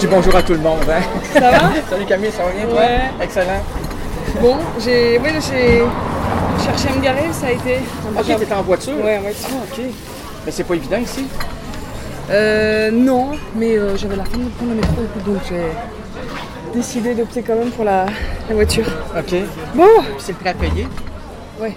dis bonjour à tout le monde. Hein? Ça va? Salut Camille, ça va bien toi? Ouais. Excellent. Bon, j'ai cherché à me garer, ça a été... Ok, t'étais en voiture? Ouais, en voiture. Ok. Mais c'est pas évident ici? Non, mais j'avais la flemme de prendre le métro, donc j'ai décidé d'opter quand même pour la voiture. Ok. Bon! C'est le prêt à payer? Ouais.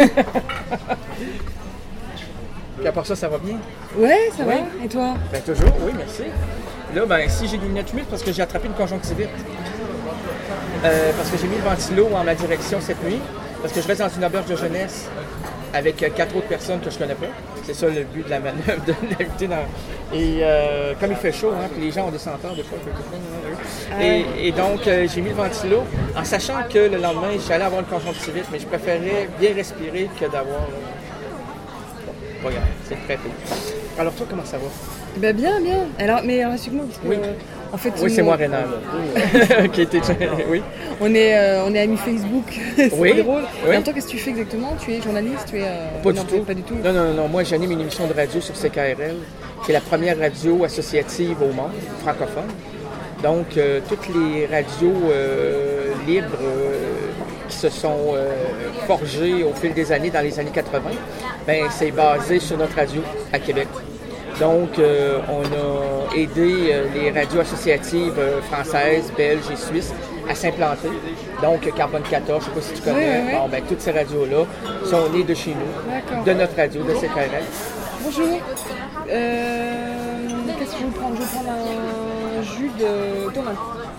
Puis à part ça, ça va bien? Ouais, ça Oui. va. Et toi? Ben toujours, oui, merci. Là, ben si j'ai des lunettes humides parce que j'ai attrapé une conjonctivite. Parce que j'ai mis le ventilo en ma direction cette nuit. Parce que je reste dans une auberge de jeunesse avec 4 autres personnes que je connais pas. C'est ça le but de la manœuvre, de l'inviter dans... Et comme il fait chaud, hein, puis les gens ont des senteurs des fois. Et donc, j'ai mis le ventilo en sachant que le lendemain, j'allais avoir une conjonctivite, mais je préférais bien respirer que d'avoir... Bon, regarde, c'est très peu. Alors toi, comment ça va? Ben bien. Alors explique-moi, parce que... Oui. En fait, Oui, c'est moi, Rénal. Oui. On est amis Facebook, c'est Oui. drôle. Oui. Et en toi, qu'est-ce que tu fais exactement? Tu es journaliste? Pas non, du tout. Pas du tout. Non. Moi, j'anime une émission de radio sur CKRL, qui est la première radio associative au monde, francophone. Donc, toutes les radios libres qui se sont forgées au fil des années, dans les années 80, ben, c'est basé sur notre radio à Québec. Donc, on a aidé les radios associatives françaises, belges et suisses à s'implanter. Donc, Carbone 14, je ne sais pas si tu connais. Oui. Bon, ben, toutes ces radios-là sont nées de chez nous, D'accord. de notre radio, de CKRL. Bonjour. Qu'est-ce que je vais prendre? Je vais prendre un jus de tomate.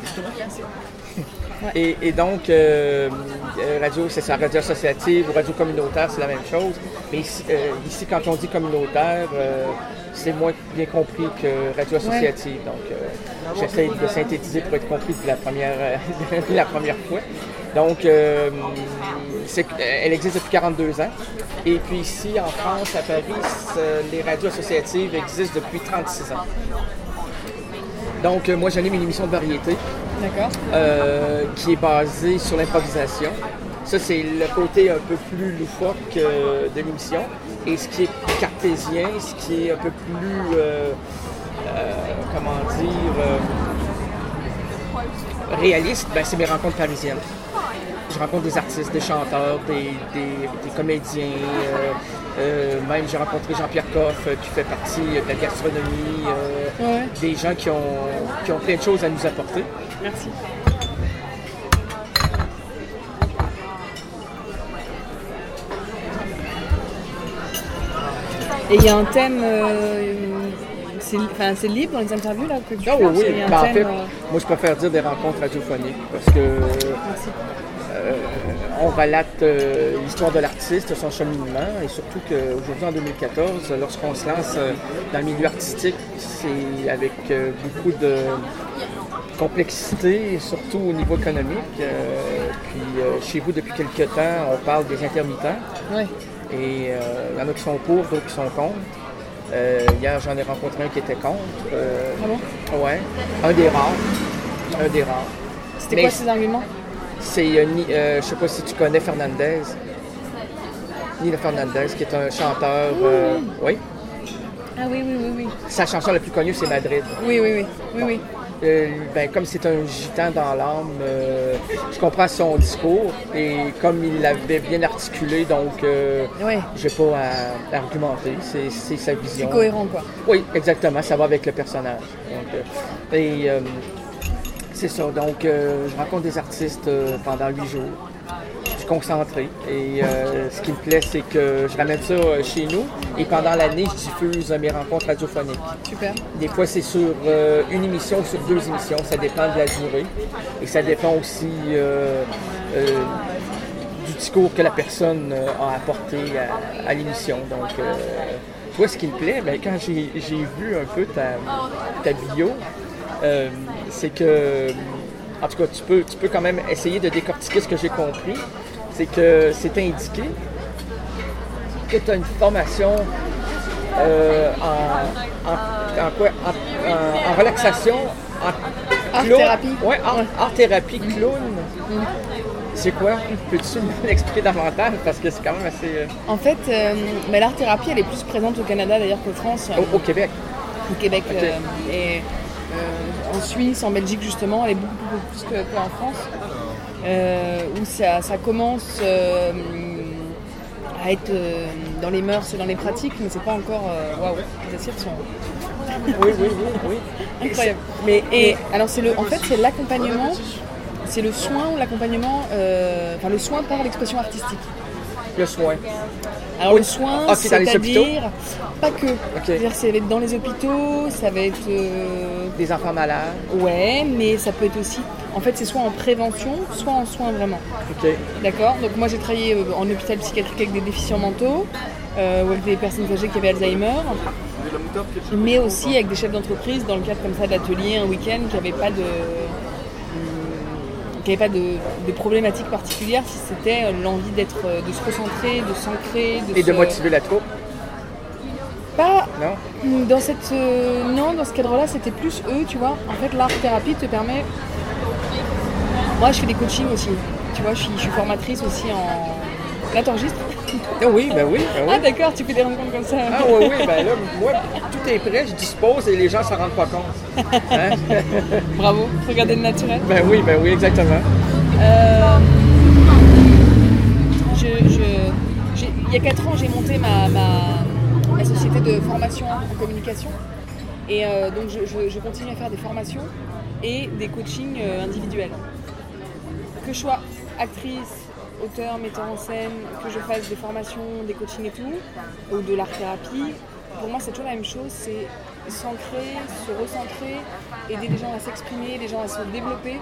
Ouais. Et donc, radio, c'est ça, radio associative ou radio communautaire, c'est la même chose. Mais ici quand on dit communautaire, c'est moins bien compris que radio associative. Ouais. Donc, j'essaie de synthétiser pour être compris de la première fois. Donc, elle existe depuis 42 ans. Et puis ici, en France, à Paris, les radios associatives existent depuis 36 ans. Donc, moi, j'anime une émission de variété. D'accord. Qui est basée sur l'improvisation. Ça, c'est le côté un peu plus loufoque de l'émission. Et ce qui est cartésien, ce qui est un peu plus, réaliste, ben, c'est mes rencontres parisiennes. Je rencontre des artistes, des chanteurs, des comédiens. Même j'ai rencontré Jean-Pierre Coff qui fait partie de la gastronomie. Ouais. Des gens qui ont plein de choses à nous apporter. Merci. Et il y a un thème, c'est libre dans les interviews là que tu fais? Oui, il y a un ben, thème, en fait, moi je préfère dire des rencontres radiophoniques parce que on relate l'histoire de l'artiste, son cheminement et surtout qu'aujourd'hui en 2014, lorsqu'on se lance dans le milieu artistique, c'est avec beaucoup de complexité, surtout au niveau économique. Chez vous, depuis quelques temps, on parle des intermittents. Oui. Et il y en a qui sont pour, d'autres qui sont contre. Hier, j'en ai rencontré un qui était contre. Ah bon? Ouais. Un des rares. C'était quoi ces arguments? C'est, je ne sais pas si tu connais Fernandez. Nino Fernandez, qui est un chanteur. Oui. Ah oui. Sa chanson la plus connue, c'est Madrid. Oui. Ben, comme c'est un gitan dans l'âme, je comprends son discours et comme il l'avait bien articulé, donc j'ai pas à argumenter, c'est sa vision. C'est cohérent, quoi. Oui, exactement, ça va avec le personnage. Donc, c'est ça, donc je rencontre des artistes pendant 8 jours. Je suis concentré et ce qui me plaît, c'est que je ramène ça chez nous et pendant l'année, je diffuse mes rencontres radiophoniques. Super. Des fois, c'est sur une émission ou sur 2 émissions, ça dépend de la durée et ça dépend aussi du discours que la personne a apporté à l'émission. Donc, toi, ce qui me plaît, ben, quand j'ai vu un peu ta bio, c'est que, en tout cas, tu peux quand même essayer de décortiquer ce que j'ai compris. C'est que c'est indiqué que tu as une formation en relaxation, art-thérapie. Oui, art-thérapie, clown. C'est quoi? Peux-tu m'expliquer davantage? Parce que c'est quand même assez... En fait, l'art-thérapie, elle est plus présente au Canada d'ailleurs qu'en France. Au Québec? Au Québec. Okay. Et en Suisse, en Belgique justement, elle est beaucoup plus qu'en France, où ça commence à être dans les mœurs et dans les pratiques, mais c'est pas encore... Waouh, les assiettes sont... Oui. Incroyable. Alors en fait c'est l'accompagnement, c'est le soin ou l'accompagnement, le soin par l'expression artistique. Le soin. Alors le soin, dans les hôpitaux? Pas que. C'est-à-dire ça va être dans les hôpitaux, ça va être... Des enfants malades. Ouais, mais ça peut être aussi... En fait, c'est soit en prévention, soit en soins vraiment. Ok. D'accord. Donc moi j'ai travaillé en hôpital psychiatrique avec des déficients mentaux, ou avec des personnes âgées qui avaient Alzheimer, mais aussi avec des chefs d'entreprise dans le cadre comme ça d'ateliers un week-end qui n'avaient pas de problématiques particulières, si c'était l'envie de se recentrer, de s'ancrer, de motiver la troupe. Pas non. Dans ce cadre-là, c'était plus eux, tu vois. En fait, l'art-thérapie te permet... Moi, je fais des coachings aussi. Tu vois, je suis formatrice aussi en... Là, t'enregistres ? Oui. Ah d'accord, tu fais des rencontres comme ça. Ah oui, ben là, moi, tout est prêt, je dispose et les gens s'en rendent pas compte. Hein? Bravo, regardez le naturel. Ben oui, exactement. Il y a 4 ans, j'ai monté ma société de formation en communication. Et donc, je continue à faire des formations et des coachings individuels. Que je sois actrice, auteur, metteur en scène, que je fasse des formations, des coachings et tout, ou de l'art-thérapie, pour moi c'est toujours la même chose, c'est s'ancrer, se recentrer, aider les gens à s'exprimer, les gens à se développer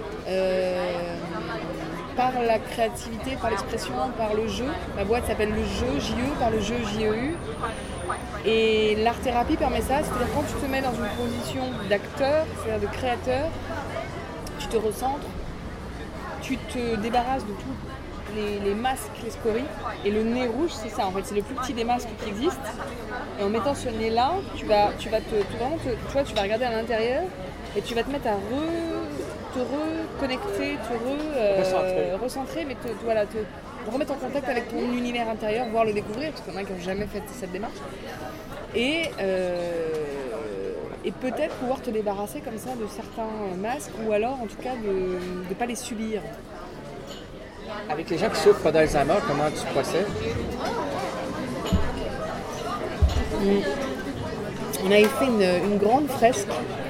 par la créativité, par l'expression, par le jeu. Ma boîte s'appelle le jeu, JE, par le jeu JEU. Et l'art-thérapie permet ça, c'est-à-dire quand tu te mets dans une position d'acteur, c'est-à-dire de créateur, tu te recentres, tu te débarrasses de tout. Les masques, les scories, et le nez rouge, c'est ça en fait, c'est le plus petit des masques qui existent. Et en mettant ce nez-là, tu vas regarder à l'intérieur et tu vas te mettre à te reconnecter, recentrer, mais te remettre en contact avec ton univers intérieur, voire le découvrir, parce qu'il y en a qui n'ont jamais fait cette démarche. Et peut-être pouvoir te débarrasser comme ça de certains masques, ou alors en tout cas de ne pas les subir. Avec les gens qui souffrent d'Alzheimer, comment tu procèdes? On avait fait une grande fresque,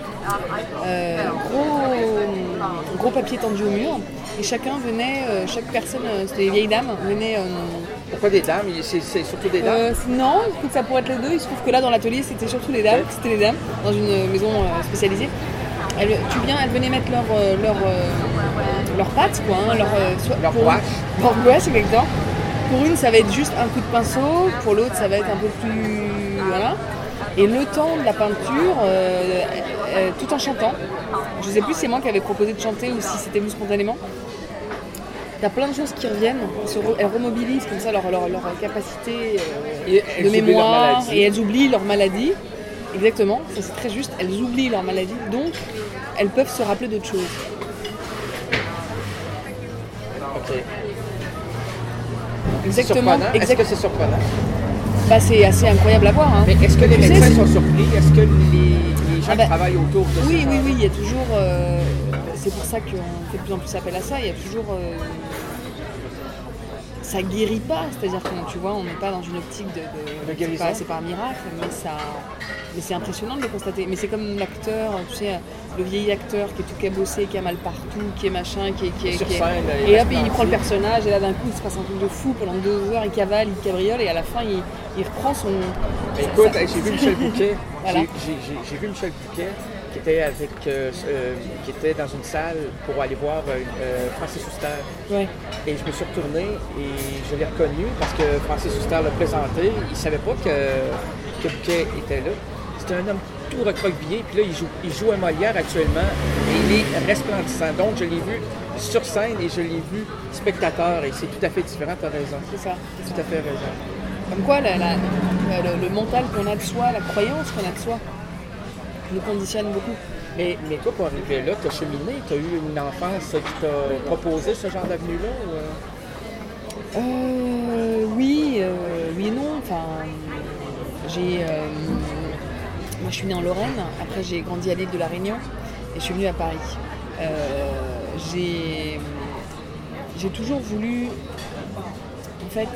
gros papier tendu au mur, et chacun venait, chaque personne, c'était des vieilles dames, venaient... Pourquoi des dames? C'est surtout des dames? Non, ça pourrait être les deux. Il se trouve que là, dans l'atelier, c'était surtout les dames. C'était les dames, dans une maison spécialisée. Elles venaient mettre leurs pattes, quoi. Leur gouache. Leur gouache, exactement. Pour une, ça va être juste un coup de pinceau. Pour l'autre, ça va être un peu plus... Voilà. Et le temps de la peinture, tout en chantant. Je ne sais plus si c'est moi qui avais proposé de chanter ou si c'était vous spontanément. T'as plein de choses qui reviennent, elles remobilisent comme ça leur capacité de mémoire, et elles oublient leur maladie. Exactement, ça c'est très juste, elles oublient leur maladie, donc elles peuvent se rappeler d'autres choses. Ok. Exactement. Est-ce que c'est surprenant? Bah, c'est assez incroyable à voir. Hein. Mais est-ce que les médecins sont surpris? Est-ce que les gens qui travaillent autour de ça? Oui, il y a toujours... c'est pour ça qu'on fait de plus en plus appel à ça. Il y a toujours... ça guérit pas, c'est-à-dire que tu vois, on n'est pas dans une optique de guérison. C'est pas un miracle, mais c'est impressionnant de le constater. Mais c'est comme l'acteur, tu sais, le vieil acteur qui est tout cabossé, qui a mal partout, qui est machin, qui est sur scène, et hop, il prend le personnage, et là d'un coup il se passe un truc de fou pendant 2 heures, il cavale, il cabriole, et à la fin il reprend son... Écoute, j'ai vu Michel Bouquet, voilà. j'ai vu Michel Bouquet qui était dans une salle pour aller voir Francis Huster. Ouais. Et je me suis retourné et je l'ai reconnu parce que Francis Huster l'a présenté. Il ne savait pas que Bouquet était là. C'était un homme tout recroquevillé. Puis là, il joue un Molière actuellement et il est resplendissant. Donc, je l'ai vu sur scène et je l'ai vu spectateur. Et c'est tout à fait différent, tu as raison. C'est ça. Tout à fait raison. Comme quoi, le mental qu'on a de soi, la croyance qu'on a de soi, nous conditionne beaucoup. Mais toi, pour arriver là, tu as cheminé, tu as eu une enfance qui t'a proposé ce genre d'avenue-là? Oui et non. Enfin, Moi, je suis née en Lorraine. Après, j'ai grandi à l'île de la Réunion et je suis venue à Paris. J'ai toujours voulu, en fait,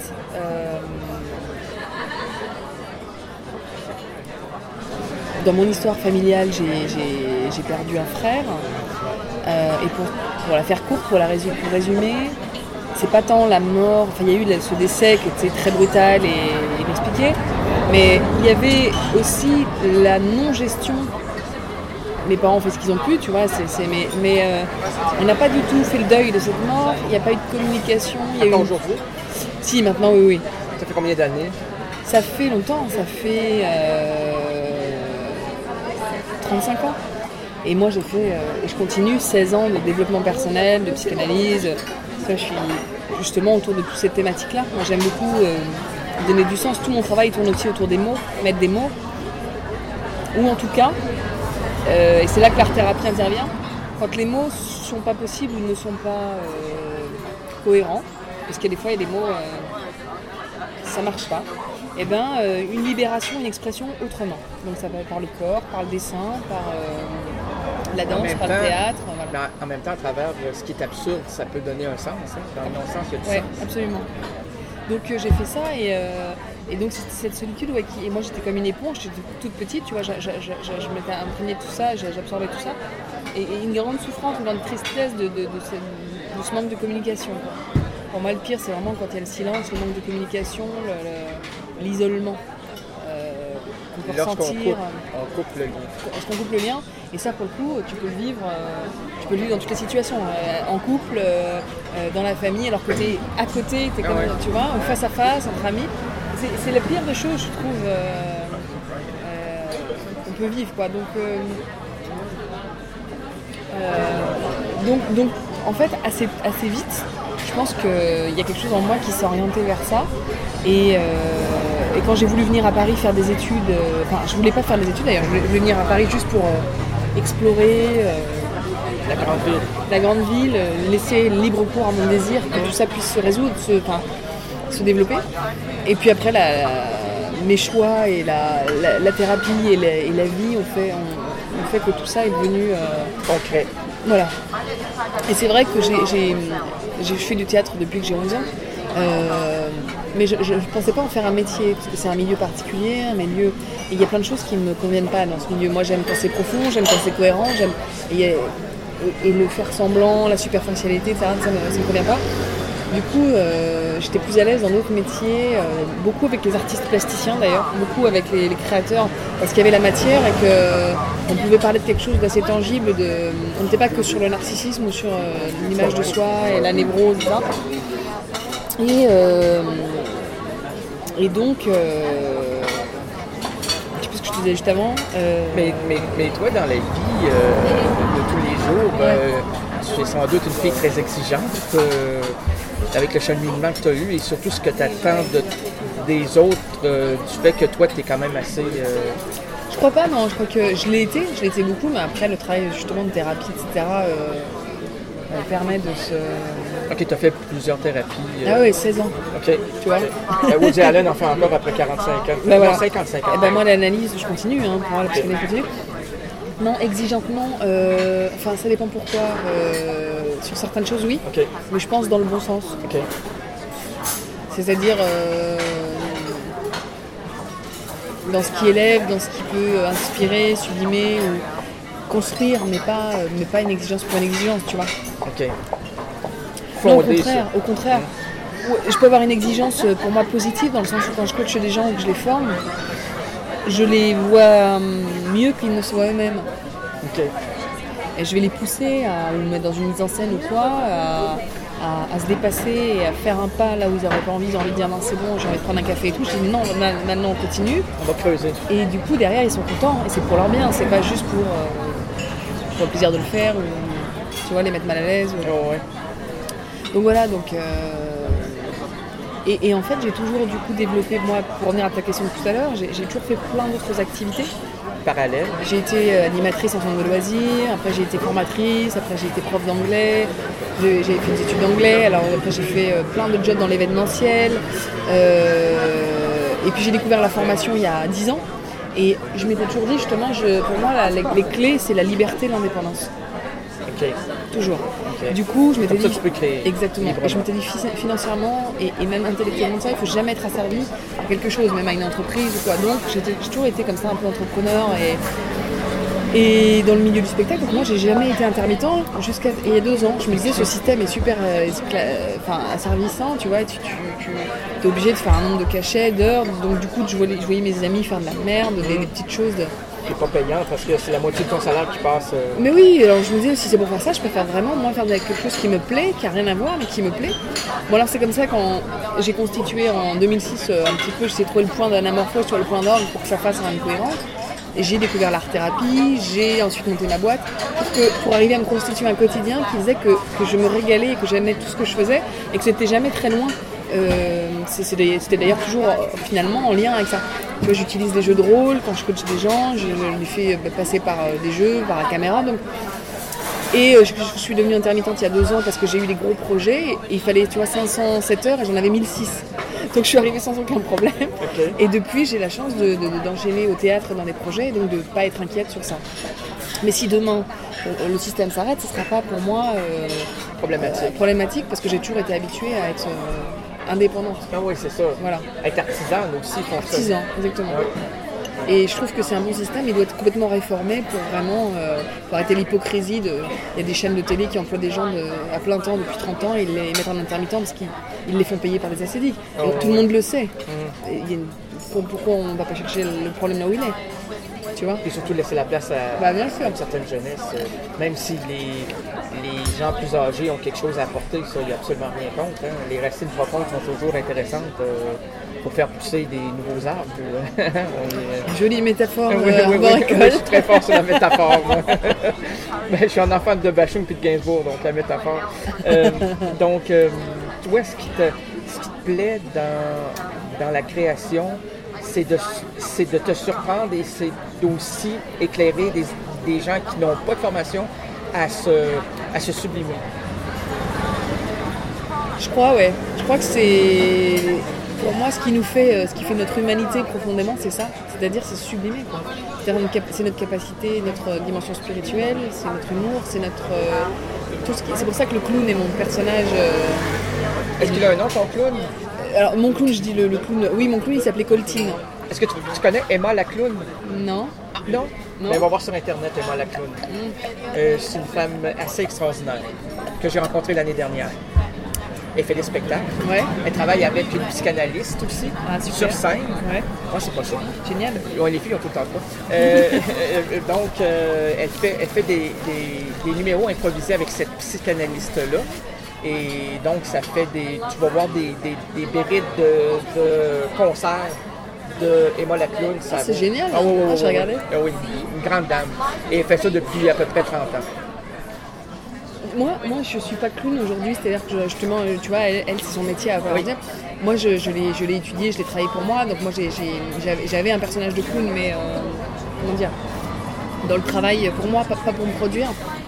dans mon histoire familiale, j'ai perdu un frère. Et pour la faire courte, pour résumer, c'est pas tant la mort, enfin il y a eu ce décès qui était très brutal et inexpliqué, mais il y avait aussi la non-gestion. Mes parents ont fait ce qu'ils ont pu, tu vois, mais on n'a pas du tout fait le deuil de cette mort, il n'y a pas eu de communication. Aujourd'hui? Si, maintenant, oui. Ça fait combien d'années? Ça fait longtemps, ça fait 35 ans. Et moi, j'ai fait, et je continue 16 ans de développement personnel, de psychanalyse. Ça, je suis justement autour de toutes ces thématiques-là. Moi, j'aime beaucoup donner du sens. Tout mon travail tourne aussi autour des mots, mettre des mots. Ou en tout cas, et c'est là que l'art-thérapie intervient, quand les mots ne sont pas possibles ou ne sont pas cohérents, parce qu'il y a des fois, il y a des mots, ça ne marche pas. Et une libération, une expression autrement. Donc ça va par le corps, par le dessin, par la danse, par le théâtre. Voilà. En même temps, à travers ce qui est absurde, ça peut donner un sens. Hein? Dans le non-sens, il y a du sens. Oui, absolument. Donc j'ai fait ça et donc cette solitude, et moi j'étais comme une éponge, j'étais toute petite, tu vois, je m'étais imprégnée de tout ça, j'absorbais tout ça. Et une grande souffrance, une grande tristesse de ce manque de communication. Quoi. Pour moi, le pire, c'est vraiment quand il y a le silence, le manque de communication, l'isolement qu'on peut ressentir. On coupe le lien. Lorsqu'on coupe le lien, et ça, pour le coup, tu peux le vivre dans toutes les situations. En couple, dans la famille, alors que t'es à côté, t'es comme, tu vois, face à face, entre amis. C'est la pire des choses, je trouve, qu'on peut vivre, quoi. Donc, en fait, assez vite, je pense qu'il y a quelque chose en moi qui s'est orienté vers ça. Et quand j'ai voulu venir à Paris faire des études, je voulais pas faire des études d'ailleurs, je voulais venir à Paris juste pour explorer la grande ville, laisser libre cours à mon désir, que tout ça puisse se résoudre, se développer. Et puis après, mes choix et la thérapie et la vie ont fait que tout ça est devenu concret. Voilà. Et c'est vrai que j'ai fait du théâtre depuis que j'ai 11 ans. Mais je ne pensais pas en faire un métier, parce que c'est un milieu particulier, et il y a plein de choses qui ne me conviennent pas dans ce milieu. Moi, j'aime quand c'est profond, j'aime quand c'est cohérent, et le faire semblant, la superficialité, ça ne me convient pas. Du coup, j'étais plus à l'aise dans d'autres métiers, beaucoup avec les artistes plasticiens d'ailleurs, beaucoup avec les créateurs, parce qu'il y avait la matière et qu'on pouvait parler de quelque chose d'assez tangible. On n'était pas que sur le narcissisme ou sur l'image de soi et la névrose, tout ça. Et donc, je sais plus ce que je te disais juste avant. Mais toi, dans la vie de tous les jours, tu es sans doute une fille très exigeante avec le cheminement que tu as eu et surtout ce que tu attends des autres, du fait que toi, tu es quand même assez... Je crois pas, non. Je crois que je l'ai été beaucoup, mais après, le travail justement de thérapie, etc., permet de se... Ok, tu as fait plusieurs thérapies. Ah oui, 16 ans. Ok. Tu vois. Woody Allen en fait encore après 45 ans. Ben voilà. 55 ans. Et ben moi, l'analyse, je continue. Pour moi, la psychanalyse continue. Non, exigeante, non. Ça dépend pourquoi. Sur certaines choses, oui. Okay. Mais je pense dans le bon sens. Okay. C'est-à-dire dans ce qui élève, dans ce qui peut inspirer, sublimer ou construire, mais pas une exigence pour une exigence, tu vois. Ok. Non, au contraire. Je peux avoir une exigence pour moi positive, dans le sens où quand je coach des gens ou que je les forme, je les vois mieux qu'ils ne se voient eux-mêmes. Okay. Et je vais les pousser à me mettre dans une mise en scène ou quoi, à se dépasser et à faire un pas là où ils n'auraient pas envie, ils ont envie de dire non c'est bon, j'ai envie de prendre un café et tout. Je dis non, maintenant on continue. On va creuser. Et du coup derrière ils sont contents et c'est pour leur bien, c'est pas juste pour le plaisir de le faire ou tu vois les mettre mal à l'aise. Oh, ouais. Donc voilà, et en fait j'ai toujours du coup développé, moi pour revenir à ta question de tout à l'heure, j'ai toujours fait plein d'autres activités. Parallèle. J'ai été animatrice en centre de loisirs, après j'ai été formatrice, après j'ai été prof d'anglais, j'ai fait des études d'anglais, alors après j'ai fait plein de jobs dans l'événementiel, et puis j'ai découvert la formation il y a 10 ans, Et je m'étais toujours dit, justement, pour moi, les clés, c'est la liberté et l'indépendance. OK. Toujours. OK. Du coup, je m'étais Comme ça, dit... tu peux créer. Exactement. librement. Et je m'étais dit, financièrement et même intellectuellement, il ne faut jamais être asservi à quelque chose, même à une entreprise ou quoi. Donc, j'ai toujours été comme ça, un peu entrepreneur et dans le milieu du spectacle. Donc moi, j'ai jamais été intermittent jusqu'à il y a 2 ans. Je me disais, ce système est super asservissant, tu vois. Tu es obligé de faire un nombre de cachets, d'heures. Donc du coup, je voyais mes amis faire de la merde, des petites choses. C'est pas payant parce que c'est la moitié de ton salaire qui passe. Mais oui, alors je me disais, si c'est pour faire ça, je préfère vraiment moi faire quelque chose qui me plaît, qui a rien à voir, mais qui me plaît. Bon alors c'est comme ça quand j'ai constitué en 2006 un petit peu, j'essayais de trouver le point d'anamorphose, le point d'ordre pour que ça fasse une cohérence. Et j'ai découvert l'art-thérapie, j'ai ensuite monté ma boîte pour arriver à me constituer un quotidien qui faisait que je me régalais et que j'aimais tout ce que je faisais et que c'était jamais très loin. C'était d'ailleurs toujours finalement en lien avec ça. Tu vois, j'utilise des jeux de rôle quand je coach des gens, je les fais passer par des jeux, par la caméra. Donc. Et je suis devenue intermittente il y a 2 ans parce que j'ai eu des gros projets et il fallait 507 heures et j'en avais 1006. Donc je suis arrivée sans aucun problème. Okay. Et depuis, j'ai la chance d'enchaîner au théâtre dans des projets et donc de ne pas être inquiète sur ça. Mais si demain le système s'arrête, ce ne sera pas pour moi problématique parce que j'ai toujours été habituée à être indépendante. Ah oui, c'est ça. Voilà. Être artisane aussi. Artisan, exactement. Ouais. Et je trouve que c'est un bon système, il doit être complètement réformé pour vraiment pour arrêter l'hypocrisie. Il y a des chaînes de télé qui emploient des gens à plein temps depuis 30 ans et ils les mettent en intermittent parce qu'ils les font payer par des ascédiques. Donc tout le monde le sait. Pourquoi on ne va pas chercher le problème là où il est, tu vois? Et surtout laisser la place à une certaine jeunesse. Même si les gens plus âgés ont quelque chose à apporter, ça, il n'y a absolument rien contre. Hein. Les racines profondes sont toujours intéressantes. Pour faire pousser des nouveaux arbres. Jolie métaphore. Oui, je suis très fort sur la métaphore. Je suis un enfant de Bachung puis de Gainsbourg, donc la métaphore. Donc, toi, ce qui te plaît dans la création, c'est de te surprendre et c'est d'aussi éclairer des gens qui n'ont pas de formation à se sublimer. Je crois que c'est... Pour moi, ce qui fait notre humanité profondément, c'est ça. C'est-à-dire, c'est sublimer, quoi. C'est notre capacité, notre dimension spirituelle, c'est notre humour, c'est notre... C'est pour ça que le clown est mon personnage... Est-ce qu'il a un nom, ton clown? Alors, mon clown, je dis le clown... Oui, mon clown, il s'appelait Coltine. Est-ce que tu connais Emma la clown? Non. Non? Ben, on va voir sur Internet Emma la clown. C'est une femme assez extraordinaire que j'ai rencontrée l'année dernière. Elle fait des spectacles. Ouais. Elle travaille avec une psychanalyste aussi, sur scène. Ouais. Moi, c'est pas ça. Génial. Ouais, les filles ont tout le temps pas. Donc, elle fait des numéros improvisés avec cette psychanalyste-là. Et donc, ça fait tu vas voir des bérides de concerts de Emma la clown. C'est génial. J'ai regardé. Oui, une grande dame. Et elle fait ça depuis à peu près 30 ans. Moi, je suis pas clown aujourd'hui, c'est-à-dire que justement, tu vois, elle c'est son métier à dire. Moi, je l'ai étudié, je l'ai travaillé pour moi, donc moi, j'avais un personnage de clown, mais comment dire, dans le travail pour moi, pas pour me produire.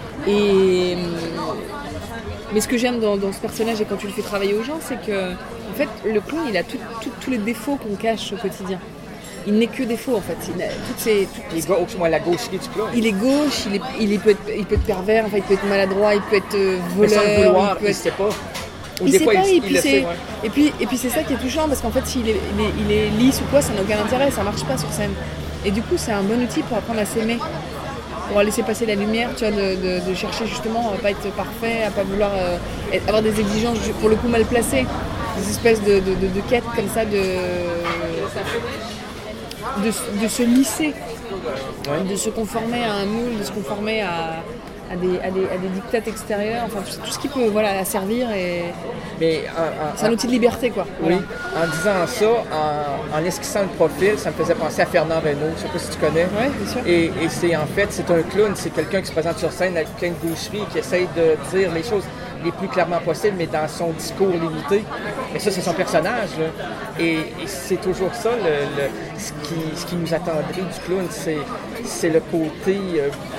Mais ce que j'aime dans ce personnage et quand tu le fais travailler aux gens, c'est que, en fait, le clown, il a tous les défauts qu'on cache au quotidien. Il n'est que défaut en fait. Il est gauche, moi la gaucherie du clown. Il est gauche, il peut être pervers, enfin, il peut être maladroit, il peut être voleur. Mais sans le vouloir, il ne sait pas. Ou des fois, il le sait. Et puis c'est ça qui est touchant parce qu'en fait, s'il est lisse ou quoi, ça n'a aucun intérêt, ça marche pas sur scène. Et du coup, c'est un bon outil pour apprendre à s'aimer, pour laisser passer la lumière, tu vois, de chercher justement à pas être parfait, à pas vouloir avoir des exigences pour le coup mal placées, des espèces de quêtes comme ça de se lisser, de se conformer à un moule, de se conformer à des dictats extérieurs, enfin tout ce qui peut servir. C'est un outil de liberté, quoi. Oui, en disant ça, en esquissant le profil, ça me faisait penser à Fernand Reynaud, je sais pas si tu connais. Oui, bien sûr. Et c'est un clown, c'est quelqu'un qui se présente sur scène avec plein de gaucherie, qui essaye de dire les choses les plus clairement possibles, mais dans son discours limité. Mais ça, c'est son personnage, là. Et c'est toujours ça, ce qui nous attendrait du clown, c'est le côté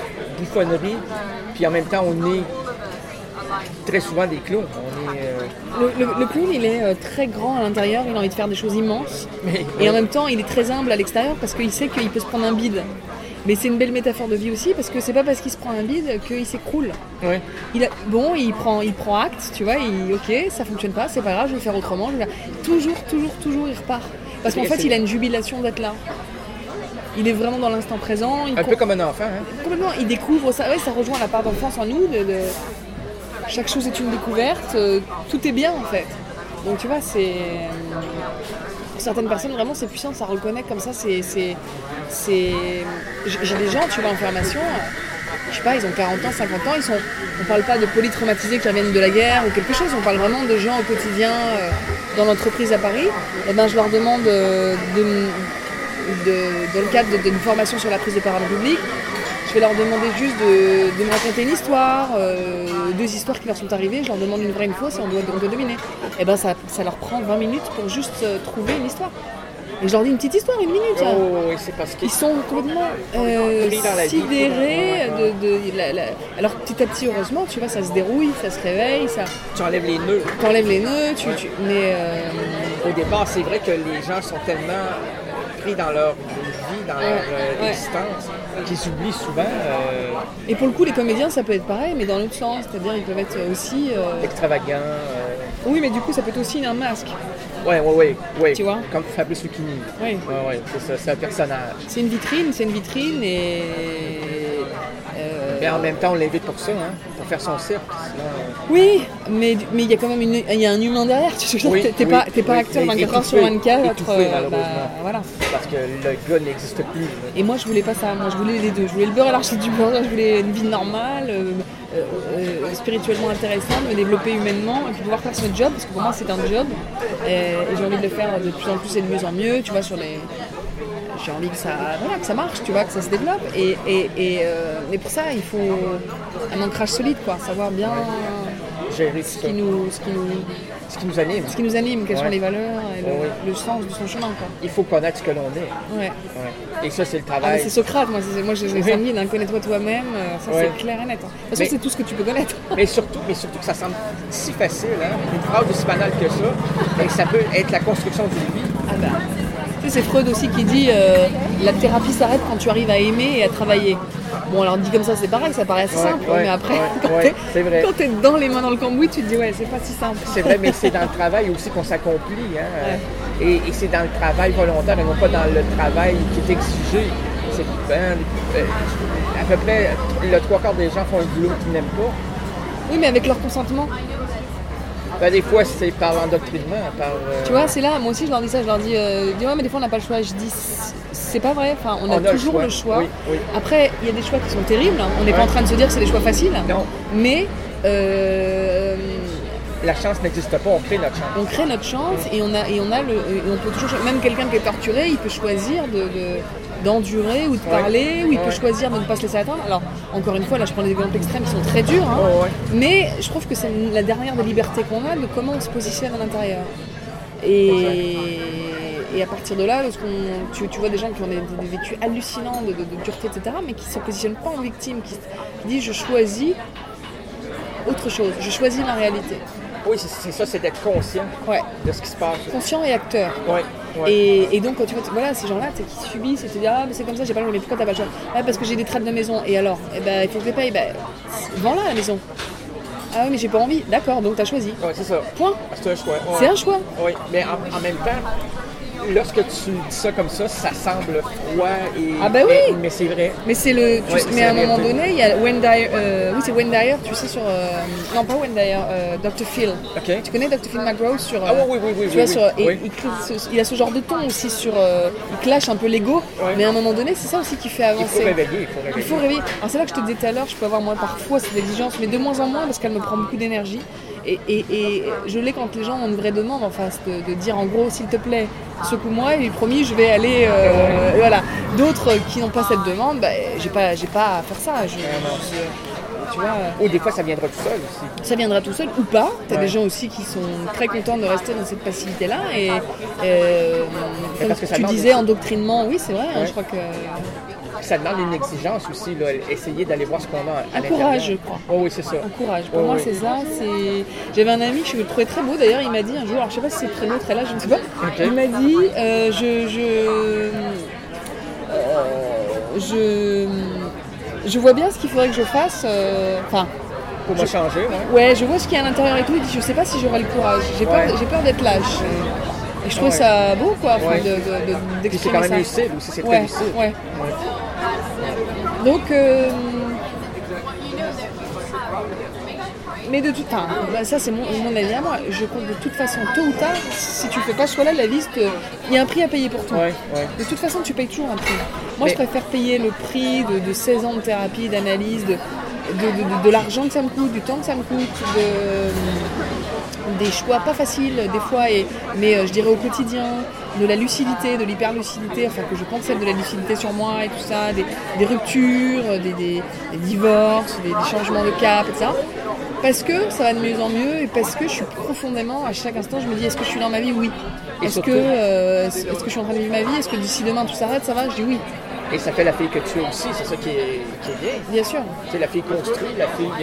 bouffonnerie, puis en même temps, on est très souvent des clowns. Le clown, il est très grand à l'intérieur, il a envie de faire des choses immenses. Et en même temps, il est très humble à l'extérieur parce qu'il sait qu'il peut se prendre un bide. Mais c'est une belle métaphore de vie aussi parce que c'est pas parce qu'il se prend un bide qu'il s'écroule. Ouais. Il prend acte, tu vois, ok, ça fonctionne pas, c'est pas grave, je vais le faire autrement. Toujours, il repart. Parce qu'en fait, il a une jubilation d'être là. Il est vraiment dans l'instant présent. Un peu comme un enfant. Hein? Complètement, il découvre ça. Ouais, ça rejoint la part d'enfance en nous. Chaque chose est une découverte. Tout est bien en fait. Donc tu vois, c'est... Pour certaines personnes, vraiment, c'est puissant, ça reconnaît comme ça. J'ai des gens, tu vois, en formation, je sais pas, ils ont 40 ans, 50 ans, on parle pas de polytraumatisés qui reviennent de la guerre ou quelque chose, on parle vraiment de gens au quotidien dans l'entreprise à Paris. Et ben, je leur demande, dans le cadre d'une formation sur la prise de parole publique, je vais leur demander juste de me raconter une histoire, 2 histoires qui leur sont arrivées, je leur demande une vraie, une fausse et on doit deviner. Et ben ça leur prend 20 minutes pour juste trouver une histoire. Et je leur dis une petite histoire, 1 minute. Oh, oui, c'est parce qu'ils sont complètement sidérés. Alors petit à petit, heureusement, tu vois, ça se dérouille, ça se réveille. Tu enlèves les nœuds. Mais au départ, c'est vrai que les gens sont tellement pris dans leur vie, dans leur existence, qu'ils oublient souvent. Et pour le coup, les comédiens, ça peut être pareil, mais dans l'autre sens. C'est-à-dire, ils peuvent être aussi... extravagants. Oui, mais du coup, ça peut être aussi un masque. Ouais. Tu vois ? Comme Fabrice Lucchini. Oui. Ouais, c'est ça, c'est un personnage. C'est une vitrine et... Mais en même temps, on l'invite pour ça, hein, pour faire son cirque. Sinon, Oui, mais il y a quand même il y a un humain derrière. T'es pas acteur 24 heures sur 24. Étouffé, malheureusement. Voilà. Parce que le gars n'existe plus. Et moi, je voulais pas ça. Moi, je voulais les deux. Je voulais le beurre et l'archi du beurre. Je voulais une vie normale, spirituellement intéressante, me développer humainement et puis pouvoir faire ce job. Parce que pour moi, c'est un job. Et j'ai envie de le faire de plus en plus et de mieux en mieux. Tu vois, j'ai envie que ça marche, tu vois, que ça se développe. Mais pour ça, il faut un ancrage solide, quoi. Savoir bien gérer ce qui nous anime. Ce qui nous anime, quelles sont les valeurs et le sens de son chemin, quoi. Il faut connaître ce que l'on est. Ouais. Et ça, c'est le travail. C'est Socrate, moi j'ai envie d'un connais-toi toi-même, ça c'est clair et net. Hein. De toute façon, c'est tout ce que tu peux connaître. mais surtout que ça semble si facile, hein? Une phrase aussi banale que ça, et ça peut être la construction d'une vie. Ah bah. C'est Freud aussi qui dit la thérapie s'arrête quand tu arrives à aimer et à travailler. Bon, alors dit comme ça, c'est pareil, ça paraît assez simple, mais après, quand t'es dans les mains dans le cambouis, tu te dis c'est pas si simple. C'est vrai, mais c'est dans le travail aussi qu'on s'accomplit. Hein? Et c'est dans le travail volontaire et non pas dans le travail qui est exigé. C'est à peu près le 3/4 des gens font un boulot qu'ils n'aiment pas. Oui, mais avec leur consentement. Des fois, c'est par l'endoctrinement. Tu vois, c'est là, moi aussi je leur dis ça, je leur dis mais des fois on n'a pas le choix. Je dis, c'est pas vrai, enfin, on a toujours le choix. Oui. Après, il y a des choix qui sont terribles, hein. On n'est pas en train de se dire que c'est des choix faciles. Non. Mais... la chance n'existe pas, on crée notre chance. On crée notre chance et on peut toujours... Même quelqu'un qui est torturé, il peut choisir d'endurer ou de parler, ou il peut choisir de ne pas se laisser atteindre. Alors, encore une fois, là je prends des exemples extrêmes qui sont très durs, hein, mais je trouve que c'est la dernière des libertés qu'on a, de comment on se positionne à l'intérieur. Et à partir de là, tu vois des gens qui ont des vécus hallucinants de dureté, etc., mais qui ne se positionnent pas en victime, qui disent je choisis autre chose, je choisis ma réalité. Oui, c'est ça, c'est d'être conscient de ce qui se passe. Conscient et acteur. Et donc, quand tu vois, ces gens-là qui subissent et tu te dis mais c'est comme ça, j'ai pas le choix, mais pourquoi t'as pas le choix? Parce que j'ai des traites de maison. Et alors il faut que je les paye. Vends-la la maison. Ah oui, mais j'ai pas envie. D'accord, donc t'as choisi. Oui, c'est ça. Point. C'est un choix. C'est un choix. Oui, mais en même temps, lorsque tu dis ça comme ça, ça semble froid et... Ah bah oui. Mais c'est vrai. Mais c'est mais à un moment donné, il y a Wayne Dyer... c'est Wayne Dyer, tu sais, sur... non, pas Wayne Dyer, Dr. Phil. Okay. Tu connais Dr. Phil McGraw sur... oui. Tu vois, il a ce genre de ton aussi sur... il clash un peu l'ego, mais à un moment donné, c'est ça aussi qui fait avancer. Il faut réveiller. Alors c'est là que je te disais tout à l'heure, je peux avoir moi parfois cette exigence, mais de moins en moins parce qu'elle me prend beaucoup d'énergie. Et je l'ai quand les gens ont une vraie demande en face, de dire en gros, s'il te plaît, secoue-moi et promis, je vais aller... voilà. D'autres qui n'ont pas cette demande, j'ai pas à faire ça. Tu vois, ou des fois, ça viendra tout seul aussi. Ça viendra tout seul ou pas. T'as des gens aussi qui sont très contents de rester dans cette passivité-là. Comme tu disais, endoctrinement, oui, c'est vrai. Hein, je crois que... ça demande une exigence aussi, là, essayer d'aller voir ce qu'on a à l'intérieur. Courage, je crois. Oh, oui, c'est ça. Courage. Pour moi, c'est ça. J'avais un ami que je trouvais très beau, d'ailleurs, il m'a dit un jour, alors je sais pas si c'est le prénom, très là, je ne sais pas, il m'a dit, je vois bien ce qu'il faudrait que je fasse, Pour me changer, ouais, je vois ce qu'il y a à l'intérieur et tout, il dit, je sais pas si j'aurai le courage, j'ai peur d'être lâche. Et je trouvais ça beau, quoi, d'exprimer c'est quand même ça. lucide aussi, c'est très lucide. Ouais. Donc, mais de toute façon, ça c'est mon avis à moi. Je compte de toute façon, tôt ou tard, si tu fais pas ce choix-là, la liste, il y a un prix à payer pour tout. Ouais. De toute façon, tu payes toujours un prix. Moi, je préfère payer le prix de 16 ans de thérapie, d'analyse, de l'argent que ça me coûte, du temps que ça me coûte, des choix pas faciles des fois, mais je dirais au quotidien, de la lucidité, de l'hyperlucidité, enfin que je concède de la lucidité sur moi et tout ça, des ruptures, des divorces, des changements de cap, etc. Parce que ça va de mieux en mieux et parce que je suis profondément, à chaque instant, je me dis, est-ce que je suis dans ma vie? Oui. Est-ce que je suis en train de vivre ma vie? Est-ce que d'ici demain tout s'arrête? Ça va? Je dis oui. Et ça fait la fille que tu es aussi, c'est ça qui est bien. Bien sûr. C'est la fille construite, la fille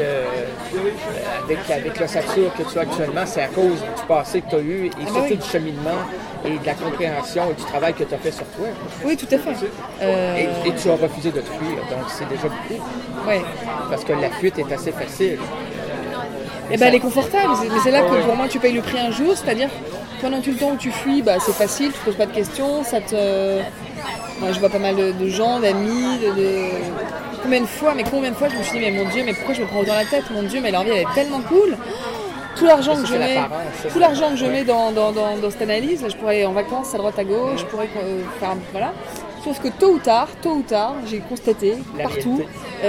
avec l'ossature que tu as actuellement, c'est à cause du passé que tu as eu et surtout du cheminement et de la compréhension et du travail que tu as fait sur toi. Oui, tout à fait. Et tu as refusé de te fuir, donc c'est déjà beaucoup. Oui. Parce que la fuite est assez facile. Elle est confortable, mais c'est là que pour moi tu payes le prix un jour, c'est-à-dire pendant tout le temps où tu fuis, c'est facile, tu te poses pas de questions, Moi je vois pas mal de gens, d'amis, combien de fois je me suis dit mais mon Dieu, mais pourquoi je me prends autant la tête, mon Dieu, mais leur vie elle est tellement cool. Tout l'argent que je mets dans cette analyse, là, je pourrais aller en vacances à droite à gauche, je pourrais faire voilà. Sauf que tôt ou tard, j'ai constaté partout,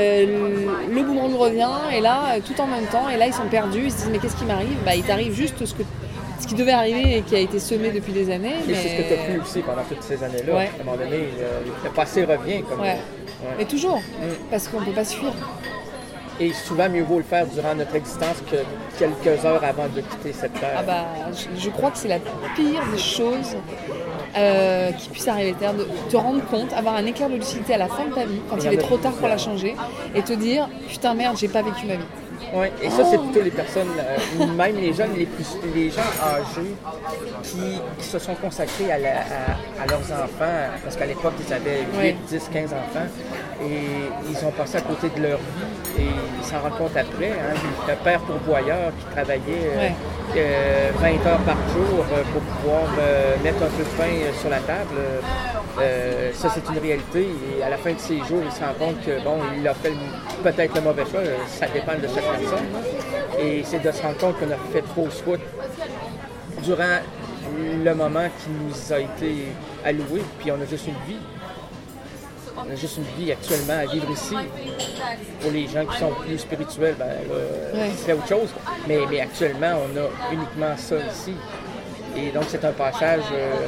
le boomerang revient et là, tout en même temps, et là ils sont perdus, ils se disent mais qu'est-ce qui m'arrive? Il t'arrive juste ce qui devait arriver et qui a été semé depuis des années. Et c'est ce que tu as pu aussi pendant toutes ces années-là. Ouais. À un moment donné, le passé revient. Mais toujours, parce qu'on ne peut pas se fuir. Et souvent, mieux vaut le faire durant notre existence que quelques heures avant de quitter cette terre. Je crois que c'est la pire des choses qui puisse arriver. C'est-à-dire de te rendre compte, avoir un éclair de lucidité à la fin de ta vie, quand il est trop tard pour la changer, et te dire « Putain, merde, j'ai pas vécu ma vie ». Oui, et ça, c'est plutôt les personnes, même les jeunes, les gens âgés qui se sont consacrés à leurs enfants, parce qu'à l'époque, ils avaient 8, 10, 15 enfants, et ils ont passé à côté de leur vie, et ils s'en rendent compte après. Le père pourvoyeur qui travaillait 20 heures par jour pour pouvoir mettre un peu de pain sur la table, ça, c'est une réalité, et à la fin de ses jours, il se rend compte que, il a fait peut-être le mauvais choix, ça dépend de chaque personne, et c'est de se rendre compte qu'on a fait trop soit durant le moment qui nous a été alloué, puis on a juste une vie. On a juste une vie actuellement à vivre ici. Pour les gens qui sont plus spirituels, c'est autre chose, mais actuellement, on a uniquement ça ici. Et donc, c'est un passage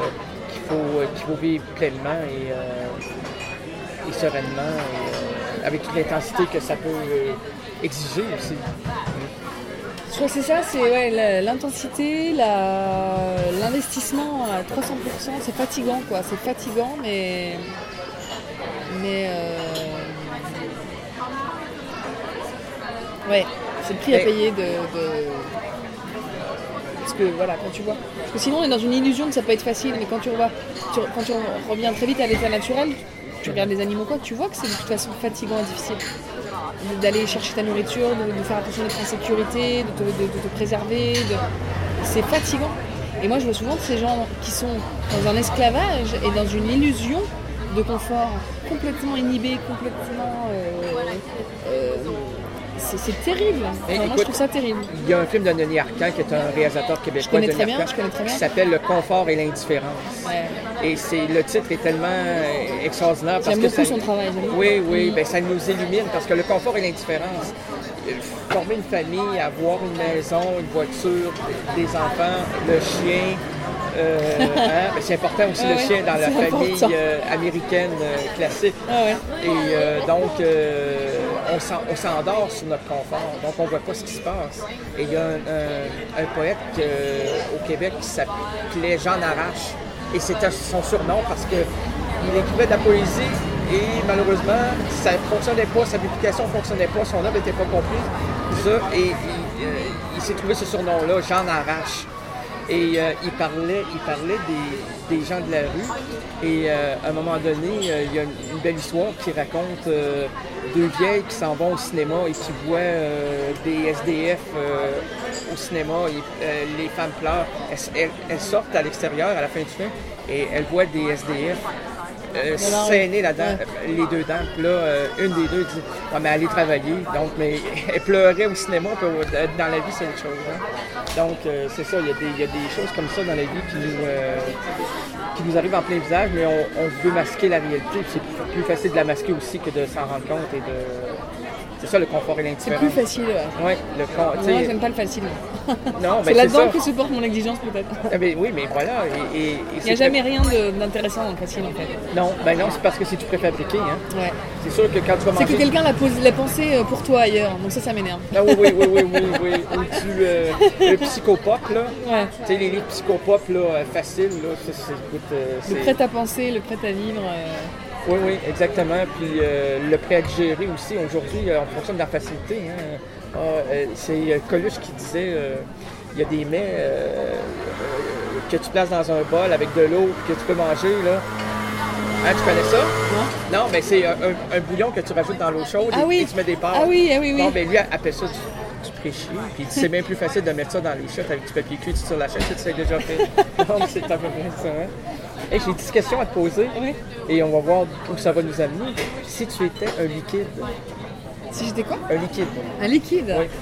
qu'il faut vivre pleinement et sereinement, et avec toute l'intensité que ça peut exiger aussi. Je crois que c'est ça, c'est l'intensité, l'investissement à 300%, c'est fatigant quoi, c'est fatigant mais c'est le prix à payer parce que voilà, quand tu vois, parce que sinon on est dans une illusion que ça peut être facile, mais quand tu reviens très vite à l'état naturel, tu regardes les animaux quoi, tu vois que c'est de toute façon fatigant et difficile d'aller chercher ta nourriture, de faire attention d'être en sécurité, de te préserver, c'est fatigant. Et moi je vois souvent ces gens qui sont dans un esclavage et dans une illusion de confort complètement inhibé, complètement c'est terrible. Moi je trouve ça terrible. Il y a un film de Denis Arcand qui est un réalisateur québécois. Je connais très bien. Qui s'appelle Le confort et l'indifférence. Ouais. Et le titre est tellement extraordinaire parce que son travail. Oui, ça nous illumine parce que le confort et l'indifférence, former une famille, avoir une maison, une voiture, des enfants, le chien. C'est important aussi le chien dans la famille américaine classique. Et donc, on s'endort sur notre confort, donc on ne voit pas ce qui se passe. Et il y a un poète au Québec qui s'appelait Jean Arrache, et c'était son surnom parce qu'il écrivait de la poésie et malheureusement, ça ne fonctionnait pas, sa publication ne fonctionnait pas, son œuvre n'était pas comprise, tout ça, et il s'est trouvé ce surnom-là, Jean Arrache. Et il parlait des gens de la rue. Et à un moment donné, il y a une belle histoire qui raconte deux vieilles qui s'en vont au cinéma et qui voient des SDF au cinéma. Et, les femmes pleurent. Elles sortent à l'extérieur à la fin du film et elles voient des SDF saigner là-dedans, les deux dents. Puis là, une des deux dit « Ouais, mais allez travailler. » Donc, mais elle pleurait au cinéma, puis dans la vie, c'est autre chose. Hein? Donc, c'est ça, il y a des choses comme ça dans la vie qui nous arrivent en plein visage, mais on veut masquer la réalité. C'est plus facile de la masquer aussi que de s'en rendre compte et de... C'est ça le confort et l'indifférence. C'est plus facile, ouais. Oui, moi, j'aime pas le facile. Non, c'est là-dedans que se porte mon exigence, peut-être. Ah, ben, oui, mais voilà. Il n'y a jamais rien d'intéressant dans le facile, en fait. Non, non, c'est parce que c'est tout préfabriqué. Hein. Ouais. C'est sûr que quand tu vas manger... C'est que quelqu'un l'a pensé pour toi ailleurs, donc ça m'énerve. Ah oui. Ou le psychopop, là. Ouais. Tu sais, les livres psychopop, là, faciles, là, le prêt à penser, le prêt à vivre... Oui, exactement. Puis le prêt à digérer aussi. Aujourd'hui, on fonctionne dans la facilité. Hein. C'est Coluche qui disait il y a des mets que tu places dans un bol avec de l'eau que tu peux manger. Là. Hein, tu connais ça? Non, mais c'est un bouillon que tu rajoutes dans l'eau chaude et tu mets des pâtes. Ah oui. Bon, ben lui appelle ça du pré-chier. Puis c'est bien plus facile de mettre ça dans les chiottes avec du papier cuit sur la chaîne que tu sais déjà fait. Donc c'est à peu près ça. Hein? Hey, j'ai 10 questions à te poser et on va voir où ça va nous amener. Si tu étais un liquide. Si j'étais quoi? Un liquide. Un liquide? Oui.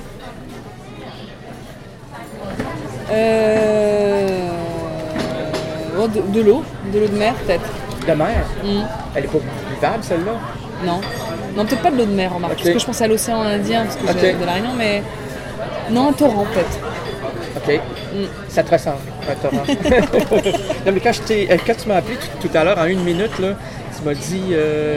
De l'eau de mer peut-être. De mer? Elle est pas buvable celle-là? Non, peut-être pas de l'eau de mer, remarque. Parce que je pense à l'océan Indien, parce que j'ai de la Réunion, mais... Non, un torrent peut-être. OK. Ça te ressemble, un torrent. Non, mais quand tu m'as appelé tout à l'heure, en 1 minute, là, tu m'as dit